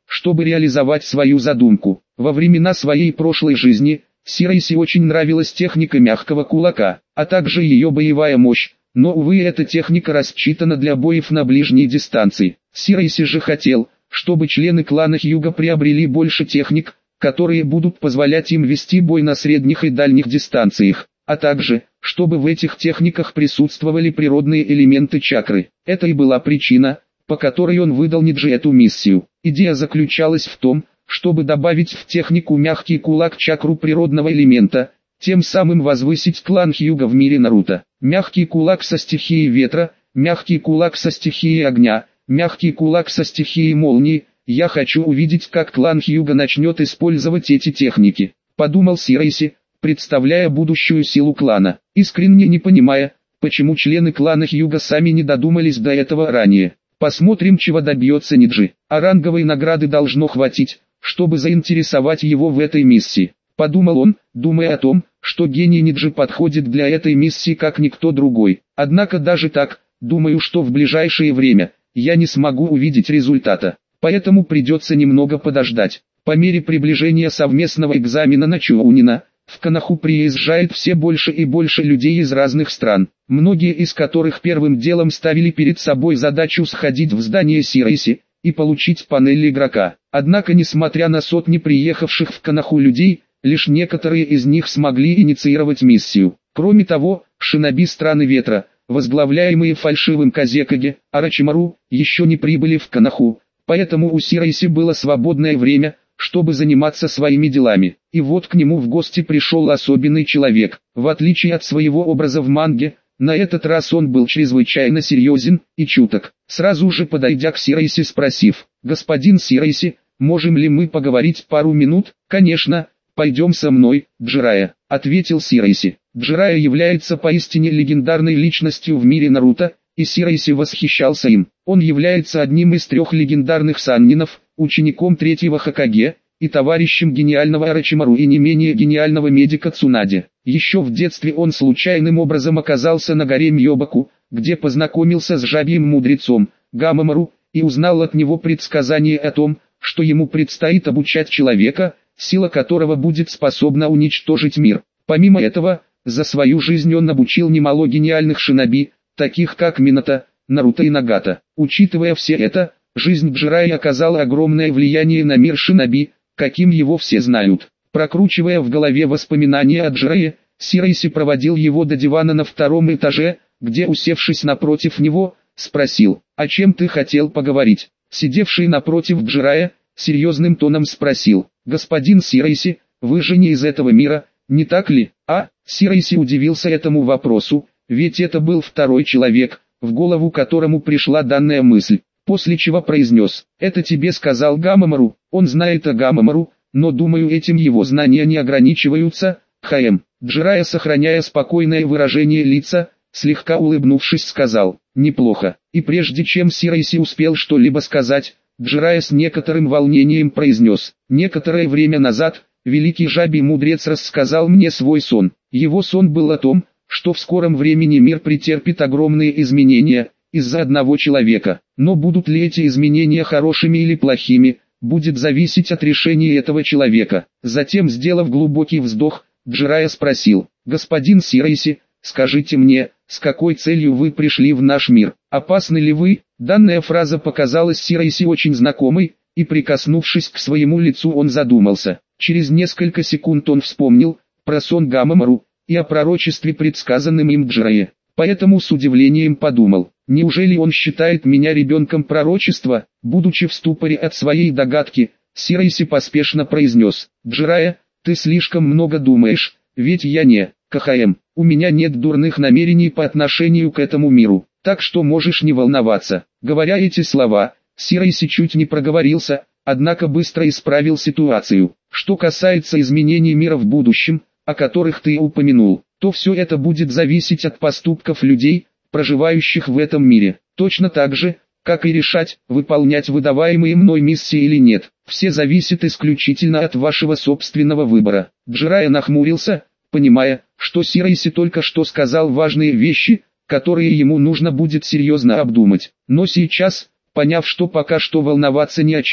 чтобы реализовать свою задумку. Во времена своей прошлой жизни, Сирайси очень нравилась техника мягкого кулака, а также ее боевая мощь, но увы, эта техника рассчитана для боев на ближней дистанции. Сирайси же хотел, чтобы члены клана Хьюга приобрели больше техник, которые будут позволять им вести бой на средних и дальних дистанциях, а также, чтобы в этих техниках присутствовали природные элементы чакры. Это и была причина, по которой он выдал Ниджи эту миссию. Идея заключалась в том, чтобы добавить в технику мягкий кулак чакру природного элемента, тем самым возвысить клан Хьюга в мире Наруто. Мягкий кулак со стихией ветра, мягкий кулак со стихией огня, мягкий кулак со стихией молнии. Я хочу увидеть, как клан Хьюга начнет использовать эти техники, подумал Сирайси, представляя будущую силу клана, искренне не понимая, почему члены клана Хьюга сами не додумались до этого ранее. Посмотрим, чего добьется Ниджи. А ранговой награды должно хватить, чтобы заинтересовать его в этой миссии. Подумал он, думая о том, что гений Ниджи подходит для этой миссии как никто другой. Однако даже так, думаю, что в ближайшее время я не смогу увидеть результата. Поэтому придется немного подождать. По мере приближения совместного экзамена на Чоунина, в Коноху приезжает все больше и больше людей из разных стран, многие из которых первым делом ставили перед собой задачу сходить в здание Сирайси и получить панель игрока. Однако, несмотря на сотни приехавших в Коноху людей, лишь некоторые из них смогли инициировать миссию. Кроме того, шиноби страны ветра, возглавляемые фальшивым Казекаге, Орочимару, еще не прибыли в Коноху, поэтому у Сирайси было свободное время, чтобы заниматься своими делами. И вот к нему в гости пришел особенный человек. В отличие от своего образа в манге, на этот раз он был чрезвычайно серьезен и чуток. Сразу же подойдя к Сирайси, спросив: «Господин Сирайси, можем ли мы поговорить пару минут?» «Конечно, пойдем со мной, Джирайя», — ответил Сирайси. Джирайя является поистине легендарной личностью в мире Наруто, и Сирайси восхищался им. Он является одним из 3 легендарных саннинов, учеником 3-го Хокаге, и товарищем гениального Орочимару и не менее гениального медика Цунаде. Еще в детстве он случайным образом оказался на горе Мьёбаку, где познакомился с жабьим мудрецом, Гамамару, и узнал от него предсказание о том, что ему предстоит обучать человека, сила которого будет способна уничтожить мир. Помимо этого, за свою жизнь он обучил немало гениальных шиноби, таких как Минато, Наруто и Нагата. Учитывая все это, жизнь Джирайи оказала огромное влияние на мир шиноби, каким его все знают. Прокручивая в голове воспоминания о Джирайи, Сирайси проводил его до дивана на 2-м этаже, где, усевшись напротив него, спросил: «О чем ты хотел поговорить?» Сидевший напротив Джирайи, серьезным тоном спросил: «Господин Сирайси, вы же не из этого мира, не так ли?» Сирайси удивился этому вопросу, ведь это был второй человек, в голову которому пришла данная мысль, после чего произнес: «Это тебе сказал Гамамару». Он знает о Гамамару, но думаю, этим его знания не ограничиваются. Джирайя, сохраняя спокойное выражение лица, слегка улыбнувшись, сказал: «Неплохо». И прежде чем Сирайси успел что-либо сказать, Джирайя с некоторым волнением произнес: «Некоторое время назад, великий жабий мудрец рассказал мне свой сон. Его сон был о том, что в скором времени мир претерпит огромные изменения из-за одного человека. Но будут ли эти изменения хорошими или плохими, будет зависеть от решения этого человека». Затем, сделав глубокий вздох, Джирайя спросил: «Господин Сирайси, скажите мне, с какой целью вы пришли в наш мир? Опасны ли вы?» Данная фраза показалась Сирайси очень знакомой, и прикоснувшись к своему лицу, он задумался. Через несколько секунд он вспомнил про сон Гамамару и о пророчестве, предсказанном им Джирайе. Поэтому с удивлением подумал: неужели он считает меня ребенком пророчества? Будучи в ступоре от своей догадки, Сирайси поспешно произнес: «Джирайя, ты слишком много думаешь, ведь я не КХМ. У меня нет дурных намерений по отношению к этому миру, так что можешь не волноваться». Говоря эти слова, Сирайси чуть не проговорился, однако быстро исправил ситуацию. «Что касается изменений мира в будущем, о которых ты упомянул, то все это будет зависеть от поступков людей, проживающих в этом мире. Точно так же, как и решать, выполнять выдаваемые мной миссии или нет. Все зависит исключительно от вашего собственного выбора». Джирайя нахмурился, понимая, что Сирайси только что сказал важные вещи, которые ему нужно будет серьезно обдумать. Но сейчас, поняв, что пока что волноваться ни о чем,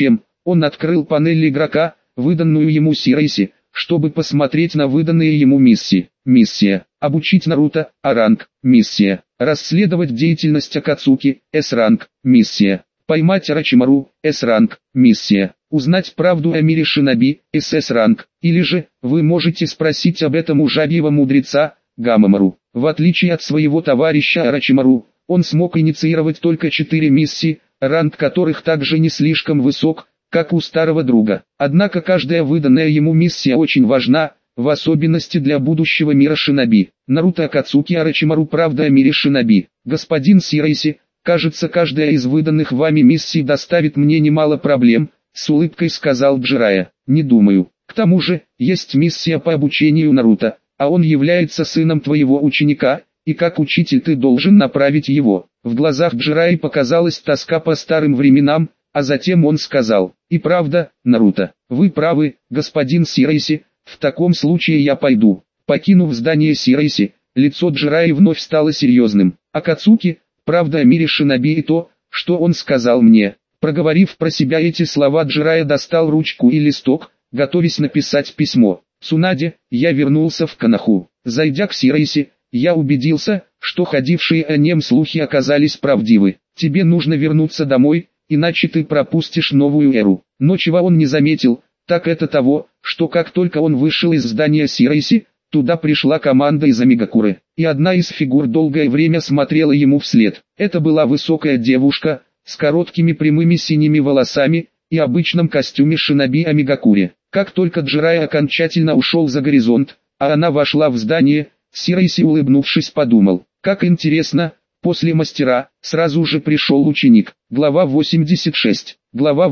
Он открыл панель игрока, выданную ему Сирайси, чтобы посмотреть на выданные ему миссии. Миссия: обучить Наруто, А-ранг. Миссия: расследовать деятельность Акацуки, С-ранг. Миссия: поймать Орочимару, С-ранг. Миссия: узнать правду о мире шиноби, СС-ранг. Или же, вы можете спросить об этом у жабьего мудреца, Гамамару. В отличие от своего товарища Орочимару, он смог инициировать только 4 миссии, ранг которых также не слишком высок, как у старого друга. Однако каждая выданная ему миссия очень важна, в особенности для будущего мира шиноби. Наруто Акацуки Орочимару, правда о мире шиноби. Господин Сирайси, кажется, каждая из выданных вами миссий доставит мне немало проблем, с улыбкой сказал Джирайя. Не думаю. К тому же, есть миссия по обучению Наруто, а он является сыном твоего ученика, и как учитель ты должен направить его. В глазах Джирайи показалась тоска по старым временам, а затем он сказал: и правда, Наруто, вы правы, господин Сирайси, в таком случае я пойду. Покинув здание Сирайси, лицо Джирайи вновь стало серьезным. Акацуки, правда о мире шиноби и то, что он сказал мне. Проговорив про себя эти слова, Джирайя достал ручку и листок, готовясь написать письмо. Цунаде, я вернулся в Коноху. Зайдя к Сирайси, я убедился, что ходившие о нем слухи оказались правдивы. Тебе нужно вернуться домой, иначе ты пропустишь новую эру. Но чего он не заметил, так это того, что как только он вышел из здания Сирайси, туда пришла команда из Амигакуры, и одна из фигур долгое время смотрела ему вслед. Это была высокая девушка, с короткими прямыми синими волосами, и обычном костюме шиноби Амигакуре. Как только Джирайя окончательно ушел за горизонт, а она вошла в здание, Сирайси, улыбнувшись, подумал: как интересно, после мастера, сразу же пришел ученик. Глава 86. Глава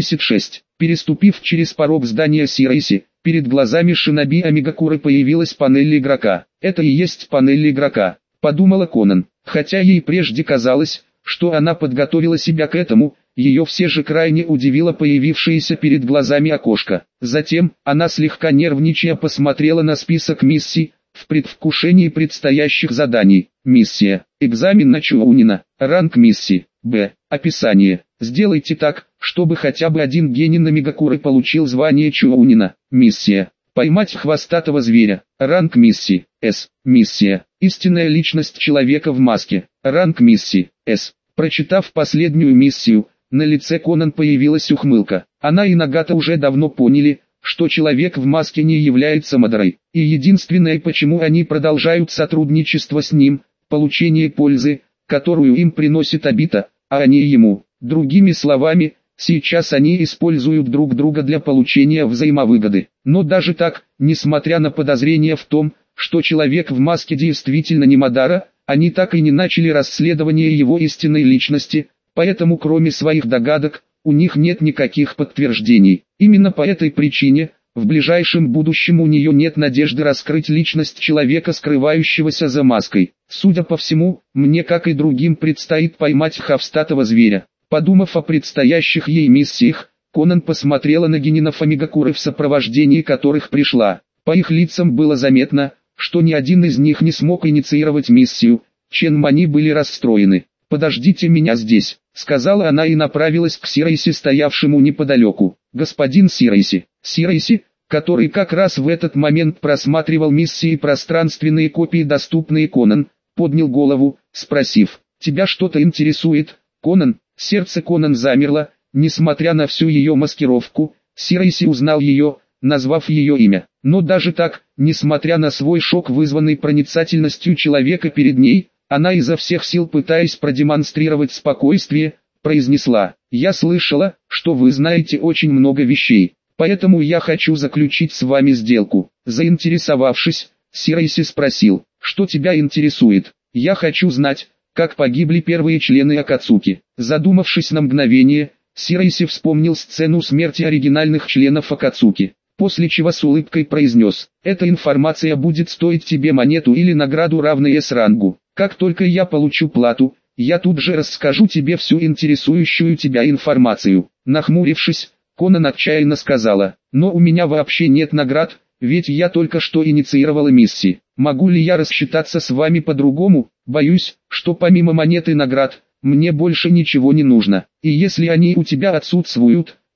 86. Переступив через порог здания Сирайси, перед глазами шиноби Амигакуры появилась панель игрока. Это и есть панель игрока, подумала Конан. Хотя ей прежде казалось, что она подготовила себя к этому, ее все же крайне удивило появившееся перед глазами окошко. Затем, она слегка нервничая посмотрела на список миссий, в предвкушении предстоящих заданий. Миссия: экзамен на Чуунина. Ранг миссии: Б. Описание: сделайте так, чтобы хотя бы один генин Амигакуры получил звание Чуунина. Миссия: поймать хвостатого зверя. Ранг миссии: С. Миссия: истинная личность человека в маске. Ранг миссии: С. Прочитав последнюю миссию, на лице Конан появилась ухмылка. Она и Нагата уже давно поняли, что человек в маске не является Мадорой, и единственное, почему они продолжают сотрудничество с ним, получение пользы, которую им приносит Обита, а они ему. Другими словами, сейчас они используют друг друга для получения взаимовыгоды. Но даже так, несмотря на подозрения в том, что человек в маске действительно не Мадара, они так и не начали расследование его истинной личности, поэтому кроме своих догадок, у них нет никаких подтверждений. Именно по этой причине, в ближайшем будущем у нее нет надежды раскрыть личность человека, скрывающегося за маской. Судя по всему, мне, как и другим, предстоит поймать хвостатого зверя. Подумав о предстоящих ей миссиях, Конан посмотрела на генинов Амигакуры, в сопровождении которых пришла. По их лицам было заметно, что ни один из них не смог инициировать миссию. Ченмани были расстроены. «Подождите меня здесь», — сказала она и направилась к Сирайси, стоявшему неподалеку. «Господин Сирайси». Сирайси, который как раз в этот момент просматривал миссии и пространственные копии, доступные Конан, поднял голову, спросив: «Тебя что-то интересует, Конан?» Сердце Конан замерло, несмотря на всю ее маскировку. Сирайси узнал ее, назвав ее имя. Но даже так, несмотря на свой шок, вызванный проницательностью человека перед ней, она изо всех сил, пытаясь продемонстрировать спокойствие, произнесла: «Я слышала, что вы знаете очень много вещей, поэтому я хочу заключить с вами сделку». Заинтересовавшись, Сирайси спросил: «Что тебя интересует?» «Я хочу знать, как погибли первые члены Акацуки». Задумавшись на мгновение, Сирайси вспомнил сцену смерти оригинальных членов Акацуки, после чего с улыбкой произнес: «Эта информация будет стоить тебе монету или награду, равные С-рангу. Как только я получу плату, я тут же расскажу тебе всю интересующую тебя информацию». Нахмурившись, Конан отчаянно сказала: «Но у меня вообще нет наград, ведь я только что инициировала миссии. Могу ли я рассчитаться с вами по-другому? Боюсь, что помимо монеты наград, мне больше ничего не нужно. И если они у тебя отсутствуют,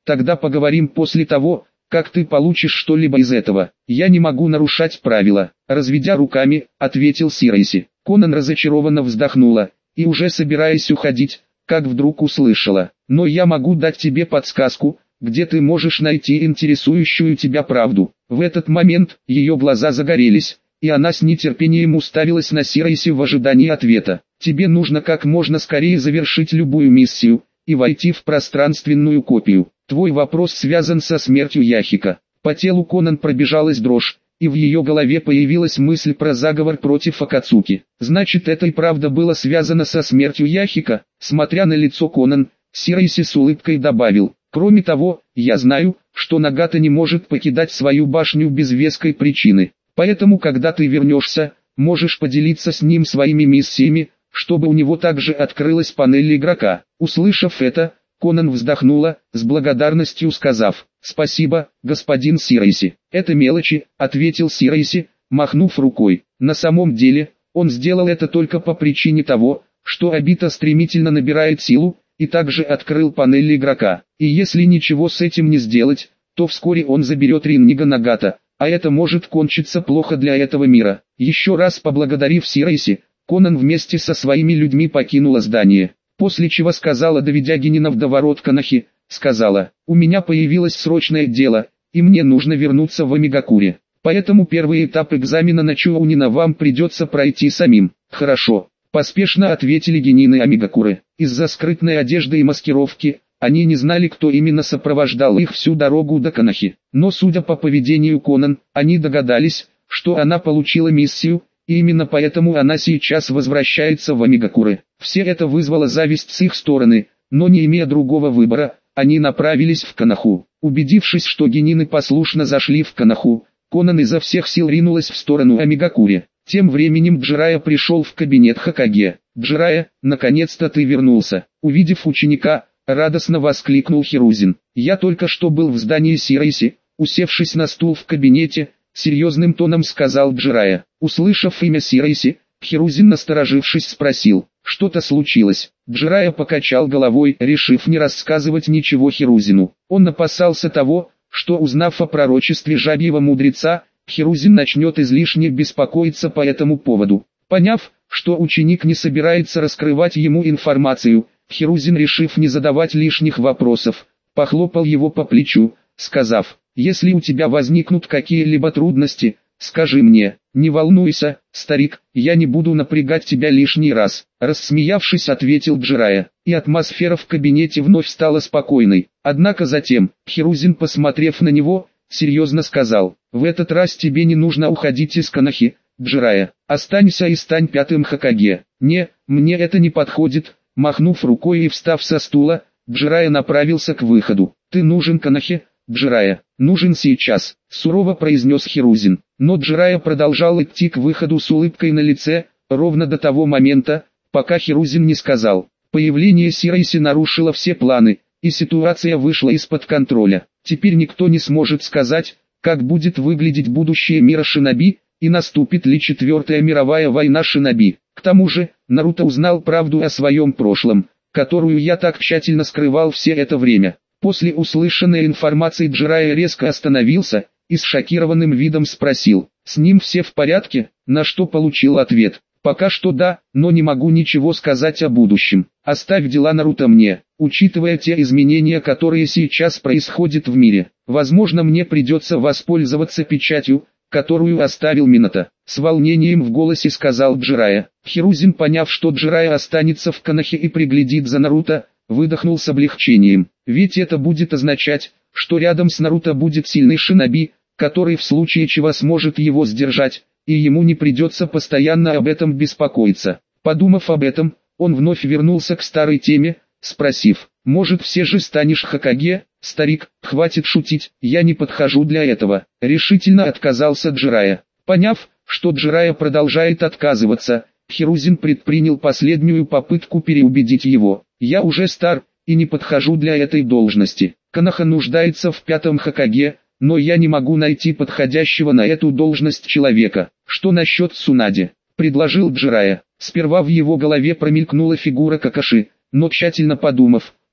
Тогда поговорим после того, как ты получишь что-либо из этого. Я не могу нарушать правила. Разведя руками, ответил Сирайси. Конан разочарованно вздохнула, и уже собираясь уходить, как вдруг услышала. Но я могу дать тебе подсказку, где ты можешь найти интересующую тебя правду. В этот момент ее глаза загорелись, и она с нетерпением уставилась на Сирайси в ожидании ответа. Тебе нужно как можно скорее завершить любую миссию и войти в пространственную копию. Твой вопрос связан со смертью Яхика. По телу Конан пробежалась дрожь, и в ее голове появилась мысль про заговор против Акацуки. Значит, это и правда было связано со смертью Яхика. Смотря на лицо Конан, Сирайси с улыбкой добавил: кроме того, я знаю, что Нагата не может покидать свою башню без веской причины. Поэтому, когда ты вернешься, можешь поделиться с ним своими миссиями, чтобы у него также открылась панель игрока. Услышав это, Конан вздохнула, с благодарностью сказав: «Спасибо, господин Сирайси». «Это мелочи», — ответил Сирайси, махнув рукой. На самом деле, он сделал это только по причине того, что Обита стремительно набирает силу, и также открыл панель игрока. И если ничего с этим не сделать, то вскоре он заберет Риннига Нагата, а это может кончиться плохо для этого мира. Еще раз поблагодарив Сирайси, Конан вместе со своими людьми покинула здание. После чего сказала, доведя Генинов до ворот Канахи, сказала: «У меня появилось срочное дело, и мне нужно вернуться в Амигакуре. Поэтому первый этап экзамена на Чоунина вам придется пройти самим». «Хорошо», — поспешно ответили Генины Амигакуры. Из-за скрытной одежды и маскировки, они не знали, кто именно сопровождал их всю дорогу до Канахи. Но судя по поведению Конан, они догадались, что она получила миссию, и именно поэтому она сейчас возвращается в Амигакуры. Все это вызвало зависть с их стороны, но не имея другого выбора, они направились в Канаху. Убедившись, что генины послушно зашли в Канаху, Конан изо всех сил ринулась в сторону Амигакури. Тем временем Джирайя пришел в кабинет Хокаге. «Джирайя, наконец-то ты вернулся!» Увидев ученика, радостно воскликнул Хирузин. «Я только что был в здании Сирайси», усевшись на стул в кабинете, серьезным тоном сказал Джирайя. Услышав имя Сирайси, Хирузин, насторожившись, спросил: «Что-то случилось?» Джирайя покачал головой, решив не рассказывать ничего Хирузину. Он опасался того, что, узнав о пророчестве жабьего мудреца, Хирузин начнет излишне беспокоиться по этому поводу. Поняв, что ученик не собирается раскрывать ему информацию, Хирузин, решив не задавать лишних вопросов, похлопал его по плечу, сказав: «Если у тебя возникнут какие-либо трудности, скажи мне. Не волнуйся, старик, я не буду напрягать тебя лишний раз». Рассмеявшись, ответил Джирайя, и атмосфера в кабинете вновь стала спокойной. Однако затем, Хирузин, посмотрев на него, серьезно сказал: «В этот раз тебе не нужно уходить из Канахи, Джирайя. Останься и стань пятым Хокаге». «Не, мне это не подходит». Махнув рукой и встав со стула, Джирайя направился к выходу. «Ты нужен Канахе, Джирайя?» «Нужен сейчас», — сурово произнес Хирузин. Но Джирайя продолжал идти к выходу с улыбкой на лице, ровно до того момента, пока Хирузин не сказал. Появление Сирайси нарушило все планы, и ситуация вышла из-под контроля. Теперь никто не сможет сказать, как будет выглядеть будущее мира шиноби, и наступит ли 4-я мировая война шиноби. К тому же, Наруто узнал правду о своем прошлом, которую я так тщательно скрывал все это время. После услышанной информации Джирайя резко остановился и с шокированным видом спросил: «С ним все в порядке?» На что получил ответ: «Пока что да, но не могу ничего сказать о будущем. Оставь дела Наруто мне. Учитывая те изменения, которые сейчас происходят в мире, возможно, мне придется воспользоваться печатью, которую оставил Минато», — с волнением в голосе сказал Джирайя. Хирузин, поняв, что Джирайя останется в Канахе и приглядит за Наруто, выдохнул с облегчением. Ведь это будет означать, что рядом с Наруто будет сильный шиноби, который в случае чего сможет его сдержать, и ему не придется постоянно об этом беспокоиться. Подумав об этом, он вновь вернулся к старой теме, спросив: «Может, все же станешь Хокаге?» «Старик, хватит шутить, я не подхожу для этого», — решительно отказался Джирайя. Поняв, что Джирайя продолжает отказываться, Хирузин предпринял последнюю попытку переубедить его. «Я уже стар, и не подхожу для этой должности. Канаха нуждается в 5-м Хокаге, но я не могу найти подходящего на эту должность человека. Что насчет Цунади?» — предложил Джирайя. Сперва в его голове промелькнула фигура Какаши, но тщательно подумав,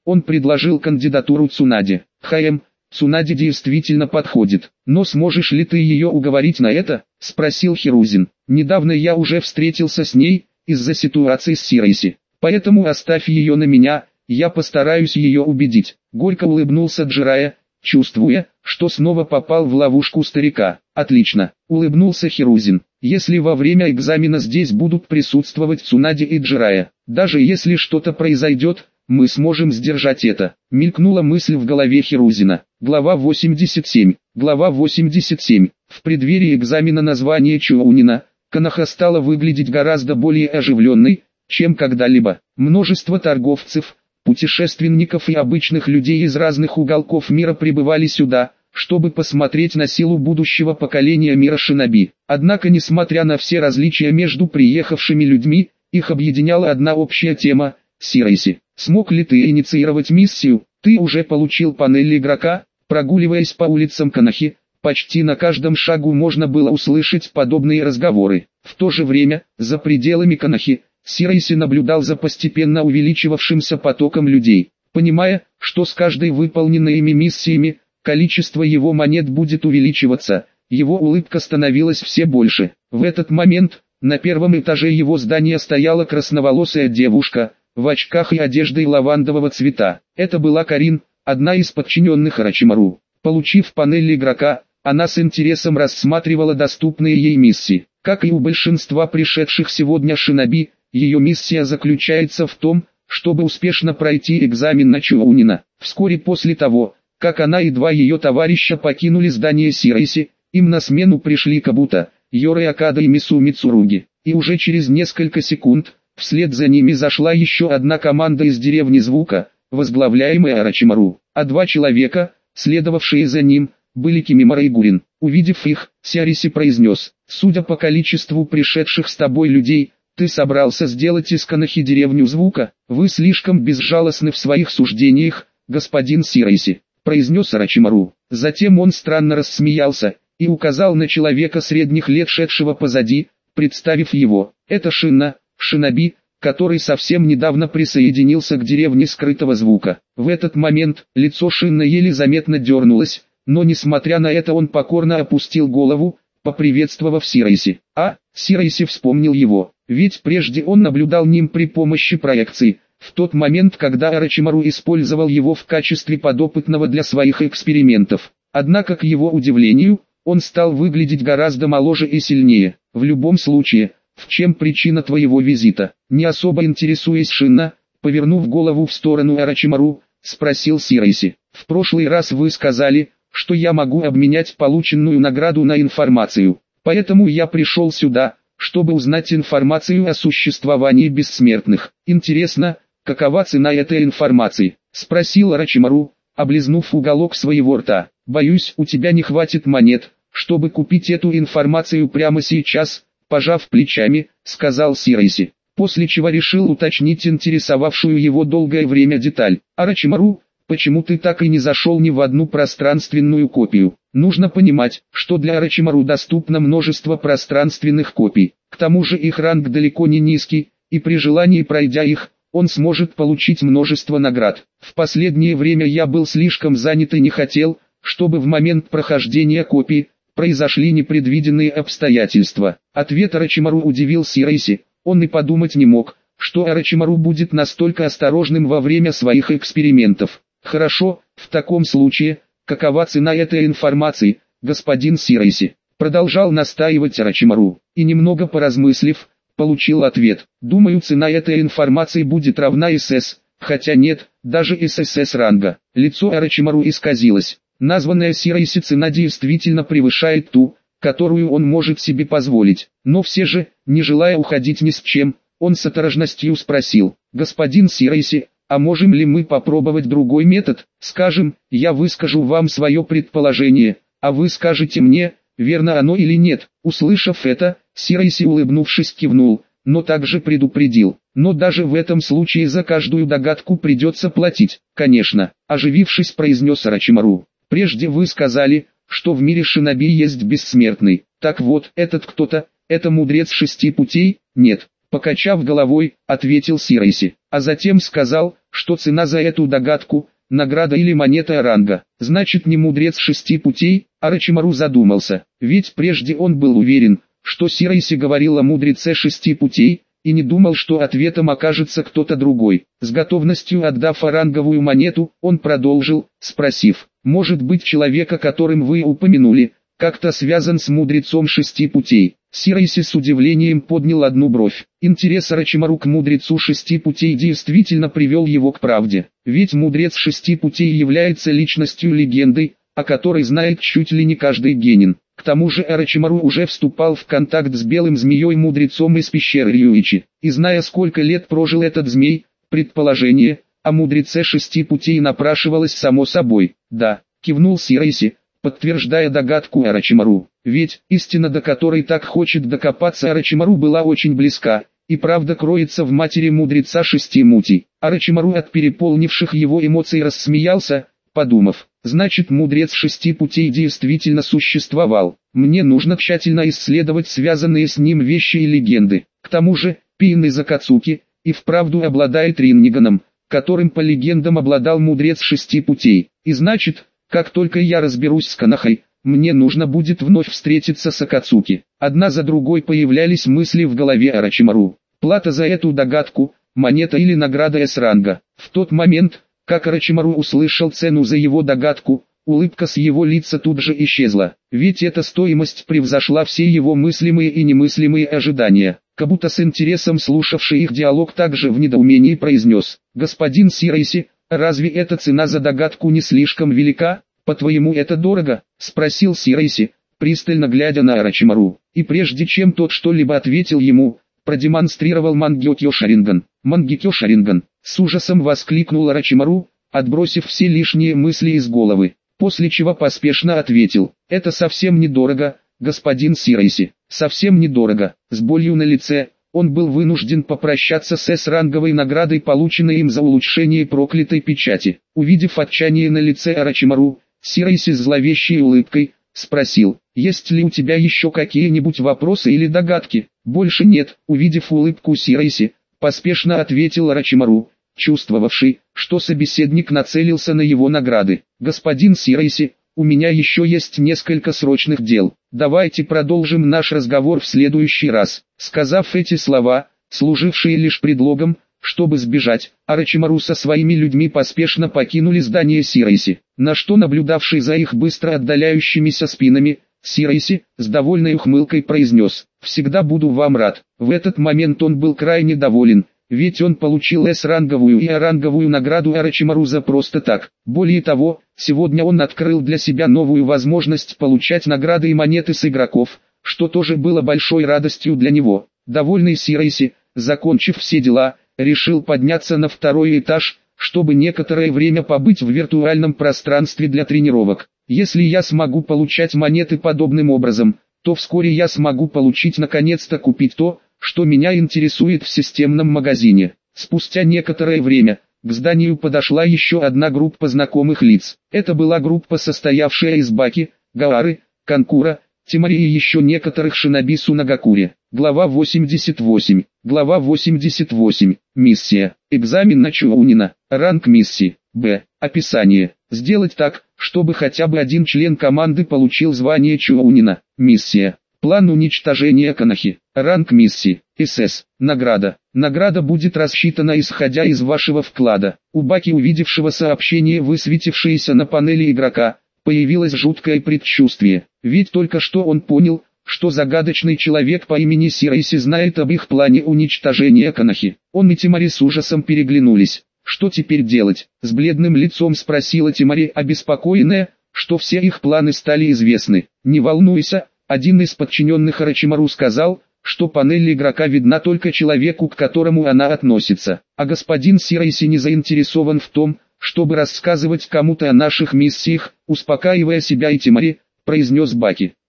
Он предложил кандидатуру Цунаде. Цунаде действительно подходит. Но сможешь ли ты ее уговорить на это? Спросил Хирузин. Недавно я уже встретился с ней, из-за ситуации с Сирайси. Поэтому оставь ее на меня, я постараюсь ее убедить. Горько улыбнулся Джирайя, чувствуя, что снова попал в ловушку старика. Отлично, улыбнулся Хирузин. Если во время экзамена здесь будут присутствовать Цунаде и Джирайя, даже если что-то произойдет, мы сможем сдержать это. Мелькнула мысль в голове Хирузина. Глава 87. Глава 87. В преддверии экзамена название Чоунина, Коноха стала выглядеть гораздо более оживленной, чем когда-либо. Множество торговцев, путешественников и обычных людей из разных уголков мира прибывали сюда, чтобы посмотреть на силу будущего поколения мира шиноби. Однако, несмотря на все различия между приехавшими людьми, их объединяла одна общая тема – Сирайси. Смог ли ты инициировать миссию? Ты уже получил панель игрока? Прогуливаясь по улицам Конохи, почти на каждом шагу можно было услышать подобные разговоры. В то же время, за пределами Конохи, Сирайси наблюдал за постепенно увеличивавшимся потоком людей. Понимая, что с каждой выполненной ими миссиями, количество его монет будет увеличиваться, его улыбка становилась все больше. В этот момент, на первом этаже его здания стояла красноволосая девушка, в очках и одеждой лавандового цвета. Это была Карин, одна из подчиненных Орочимару. Получив панель игрока, она с интересом рассматривала доступные ей миссии. Как и у большинства пришедших сегодня шиноби, ее миссия заключается в том, чтобы успешно пройти экзамен на Чоунина. Вскоре после того, как она и два ее товарища покинули здание Сирайси, им на смену пришли Кабута, Йорэ Акада и Мису Мицуруги. И уже через несколько секунд, вслед за ними зашла еще одна команда из деревни Звука, возглавляемая Орочимару, а два человека, следовавшие за ним, были Кимимара и Гурин. Увидев их, Сиариси произнес: «Судя по количеству пришедших с тобой людей, ты собрался сделать из Конохи деревню Звука? Вы слишком безжалостны в своих суждениях, господин Сиариси», произнес Орочимару. Затем он странно рассмеялся и указал на человека средних лет, шедшего позади, представив его. «Это Шинна, шиноби, который совсем недавно присоединился к деревне скрытого звука». В этот момент лицо Шинна еле заметно дернулось, но несмотря на это он покорно опустил голову, поприветствовав Сирайси. Сирайси вспомнил его, ведь прежде он наблюдал ним при помощи проекции, в тот момент, когда Орочимару использовал его в качестве подопытного для своих экспериментов. Однако, к его удивлению, он стал выглядеть гораздо моложе и сильнее. В любом случае, в чем причина твоего визита? Не особо интересуясь Шинна, повернув голову в сторону Орочимару, спросил Сирайси. В прошлый раз вы сказали, что я могу обменять полученную награду на информацию. Поэтому я пришел сюда, чтобы узнать информацию о существовании бессмертных. Интересно, какова цена этой информации? Спросил Орочимару, облизнув уголок своего рта. Боюсь, у тебя не хватит монет, чтобы купить эту информацию прямо сейчас, пожав плечами, сказал Сирайси, после чего решил уточнить интересовавшую его долгое время деталь. Орочимару, почему ты так и не зашел ни в одну пространственную копию? Нужно понимать, что для Орочимару доступно множество пространственных копий. К тому же их ранг далеко не низкий, и при желании, пройдя их, он сможет получить множество наград. В последнее время я был слишком занят и не хотел, чтобы в момент прохождения копии произошли непредвиденные обстоятельства. Ответ Орочимару удивил Сирайси. Он и подумать не мог, что Орочимару будет настолько осторожным во время своих экспериментов. Хорошо, в таком случае, какова цена этой информации, господин Сирайси? Продолжал настаивать Орочимару, и немного поразмыслив, получил ответ. Думаю, цена этой информации будет равна СС, хотя нет, даже ССС ранга. Лицо Орочимару исказилось. Названная Сирайси цена действительно превышает ту, которую он может себе позволить. Но все же, не желая уходить ни с чем, он с осторожностью спросил: «Господин Сирайси, а можем ли мы попробовать другой метод? Скажем, я выскажу вам свое предположение, а вы скажете мне, верно оно или нет». Услышав это, Сирайси, улыбнувшись, кивнул, но также предупредил: «Но даже в этом случае за каждую догадку придется платить». «Конечно», оживившись, произнес Орочимару. «Прежде вы сказали, что в мире шиноби есть бессмертный. Так вот, этот кто-то, это мудрец шести путей?» «Нет, Покачав головой, ответил Сирайси, а затем сказал, что цена за эту догадку – награда или монета ранга. Значит, не мудрец 6 путей. Орочимару задумался, ведь прежде он был уверен, что Сирайси говорил о мудреце 6 путей, и не думал, что ответом окажется кто-то другой. С готовностью отдав оранговую монету, он продолжил, спросив, может быть человек, о котором вы упомянули, как-то связан с мудрецом 6 путей. Сирайси с удивлением поднял одну бровь. Интерес Орочимару к мудрецу 6 путей действительно привел его к правде. Ведь мудрец 6 путей является личностью-легендой, о которой знает чуть ли не каждый генин. К тому же Орочимару уже вступал в контакт с белым змеей-мудрецом из пещеры Рюичи. И зная, сколько лет прожил этот змей, предположение о мудреце 6 путей напрашивалось само собой. Да, кивнул Сирайси, подтверждая догадку Орочимару. Ведь истина, до которой так хочет докопаться Орочимару, была очень близка, и правда кроется в матери мудреца 6 мутей. Орочимару от переполнивших его эмоций рассмеялся, подумав, значит мудрец 6 путей действительно существовал. Мне нужно тщательно исследовать связанные с ним вещи и легенды. К тому же, Пиин из Акацуки и вправду обладает Ринниганом, которым по легендам обладал мудрец 6 путей. И значит, как только я разберусь с Конохой, мне нужно будет вновь встретиться с Акацуки. Одна за другой появлялись мысли в голове Орочимару. Плата за эту догадку, монета или награда С-ранга. В тот момент, как Орочимару услышал цену за его догадку, улыбка с его лица тут же исчезла. Ведь эта стоимость превзошла все его мыслимые и немыслимые ожидания. Кабуто с интересом слушавший их диалог также в недоумении произнес: «Господин Сирайси, разве эта цена за догадку не слишком велика? По-твоему это дорого?» — спросил Сирайси, пристально глядя на Орочимару. И прежде чем тот что-либо ответил ему, продемонстрировал Мангёкё Шаринган. «Мангёкё Шаринган!» — с ужасом воскликнул Орочимару, отбросив все лишние мысли из головы. После чего поспешно ответил: «Это совсем недорого, господин Сирайси, совсем недорого». С болью на лице, он был вынужден попрощаться с С-ранговой наградой, полученной им за улучшение проклятой печати. Увидев отчаяние на лице Орочимару, Сирайси с зловещей улыбкой спросил: «Есть ли у тебя еще какие-нибудь вопросы или догадки?» «Больше нет», — увидев улыбку Сирайси, поспешно ответил Орочимару, чувствовавший, что собеседник нацелился на его награды. «Господин Сирайси, у меня еще есть несколько срочных дел. Давайте продолжим наш разговор в следующий раз». Сказав эти слова, служившие лишь предлогом, чтобы сбежать, Орочимару со своими людьми поспешно покинули здание Сирайси, на что наблюдавший за их быстро отдаляющимися спинами, Сирайси, с довольной ухмылкой произнес: «Всегда буду вам рад». В этот момент он был крайне доволен, ведь он получил С-ранговую и А-ранговую награду Орочимару за просто так. Более того, сегодня он открыл для себя новую возможность получать награды и монеты с игроков, что тоже было большой радостью для него. Довольный Сирайси, закончив все дела, решил подняться на второй этаж, чтобы некоторое время побыть в виртуальном пространстве для тренировок. Если я смогу получать монеты подобным образом, то вскоре я смогу получить наконец-то купить то, что меня интересует в системном магазине. Спустя некоторое время, к зданию подошла еще одна группа знакомых лиц. Это была группа, состоявшая из Баки, Гаары, Канкура, Тимари и еще некоторых шиноби Сунагакури. Глава 88. Глава 88. Миссия. Экзамен на Чоунина. Ранг миссии. Б. Описание. Сделать так, чтобы хотя бы один член команды получил звание Чоунина. Миссия. План уничтожения Конохи. Ранг миссии. СС. Награда. Награда будет рассчитана исходя из вашего вклада. У Баки, увидевшего сообщение, высветившееся на панели игрока, появилось жуткое предчувствие. Ведь только что он понял, что загадочный человек по имени Сирайси знает об их плане уничтожения Конохи. Он и Тимари с ужасом переглянулись. «Что теперь делать?» — с бледным лицом спросила Тимари, обеспокоенная, что все их планы стали известны. «Не волнуйся», — один из подчиненных Орочимару сказал, что панель игрока видна только человеку, к которому она относится. А господин Сирайси не заинтересован в том, чтобы рассказывать кому-то о наших миссиях, успокаивая себя и Тимари, произнес Баки.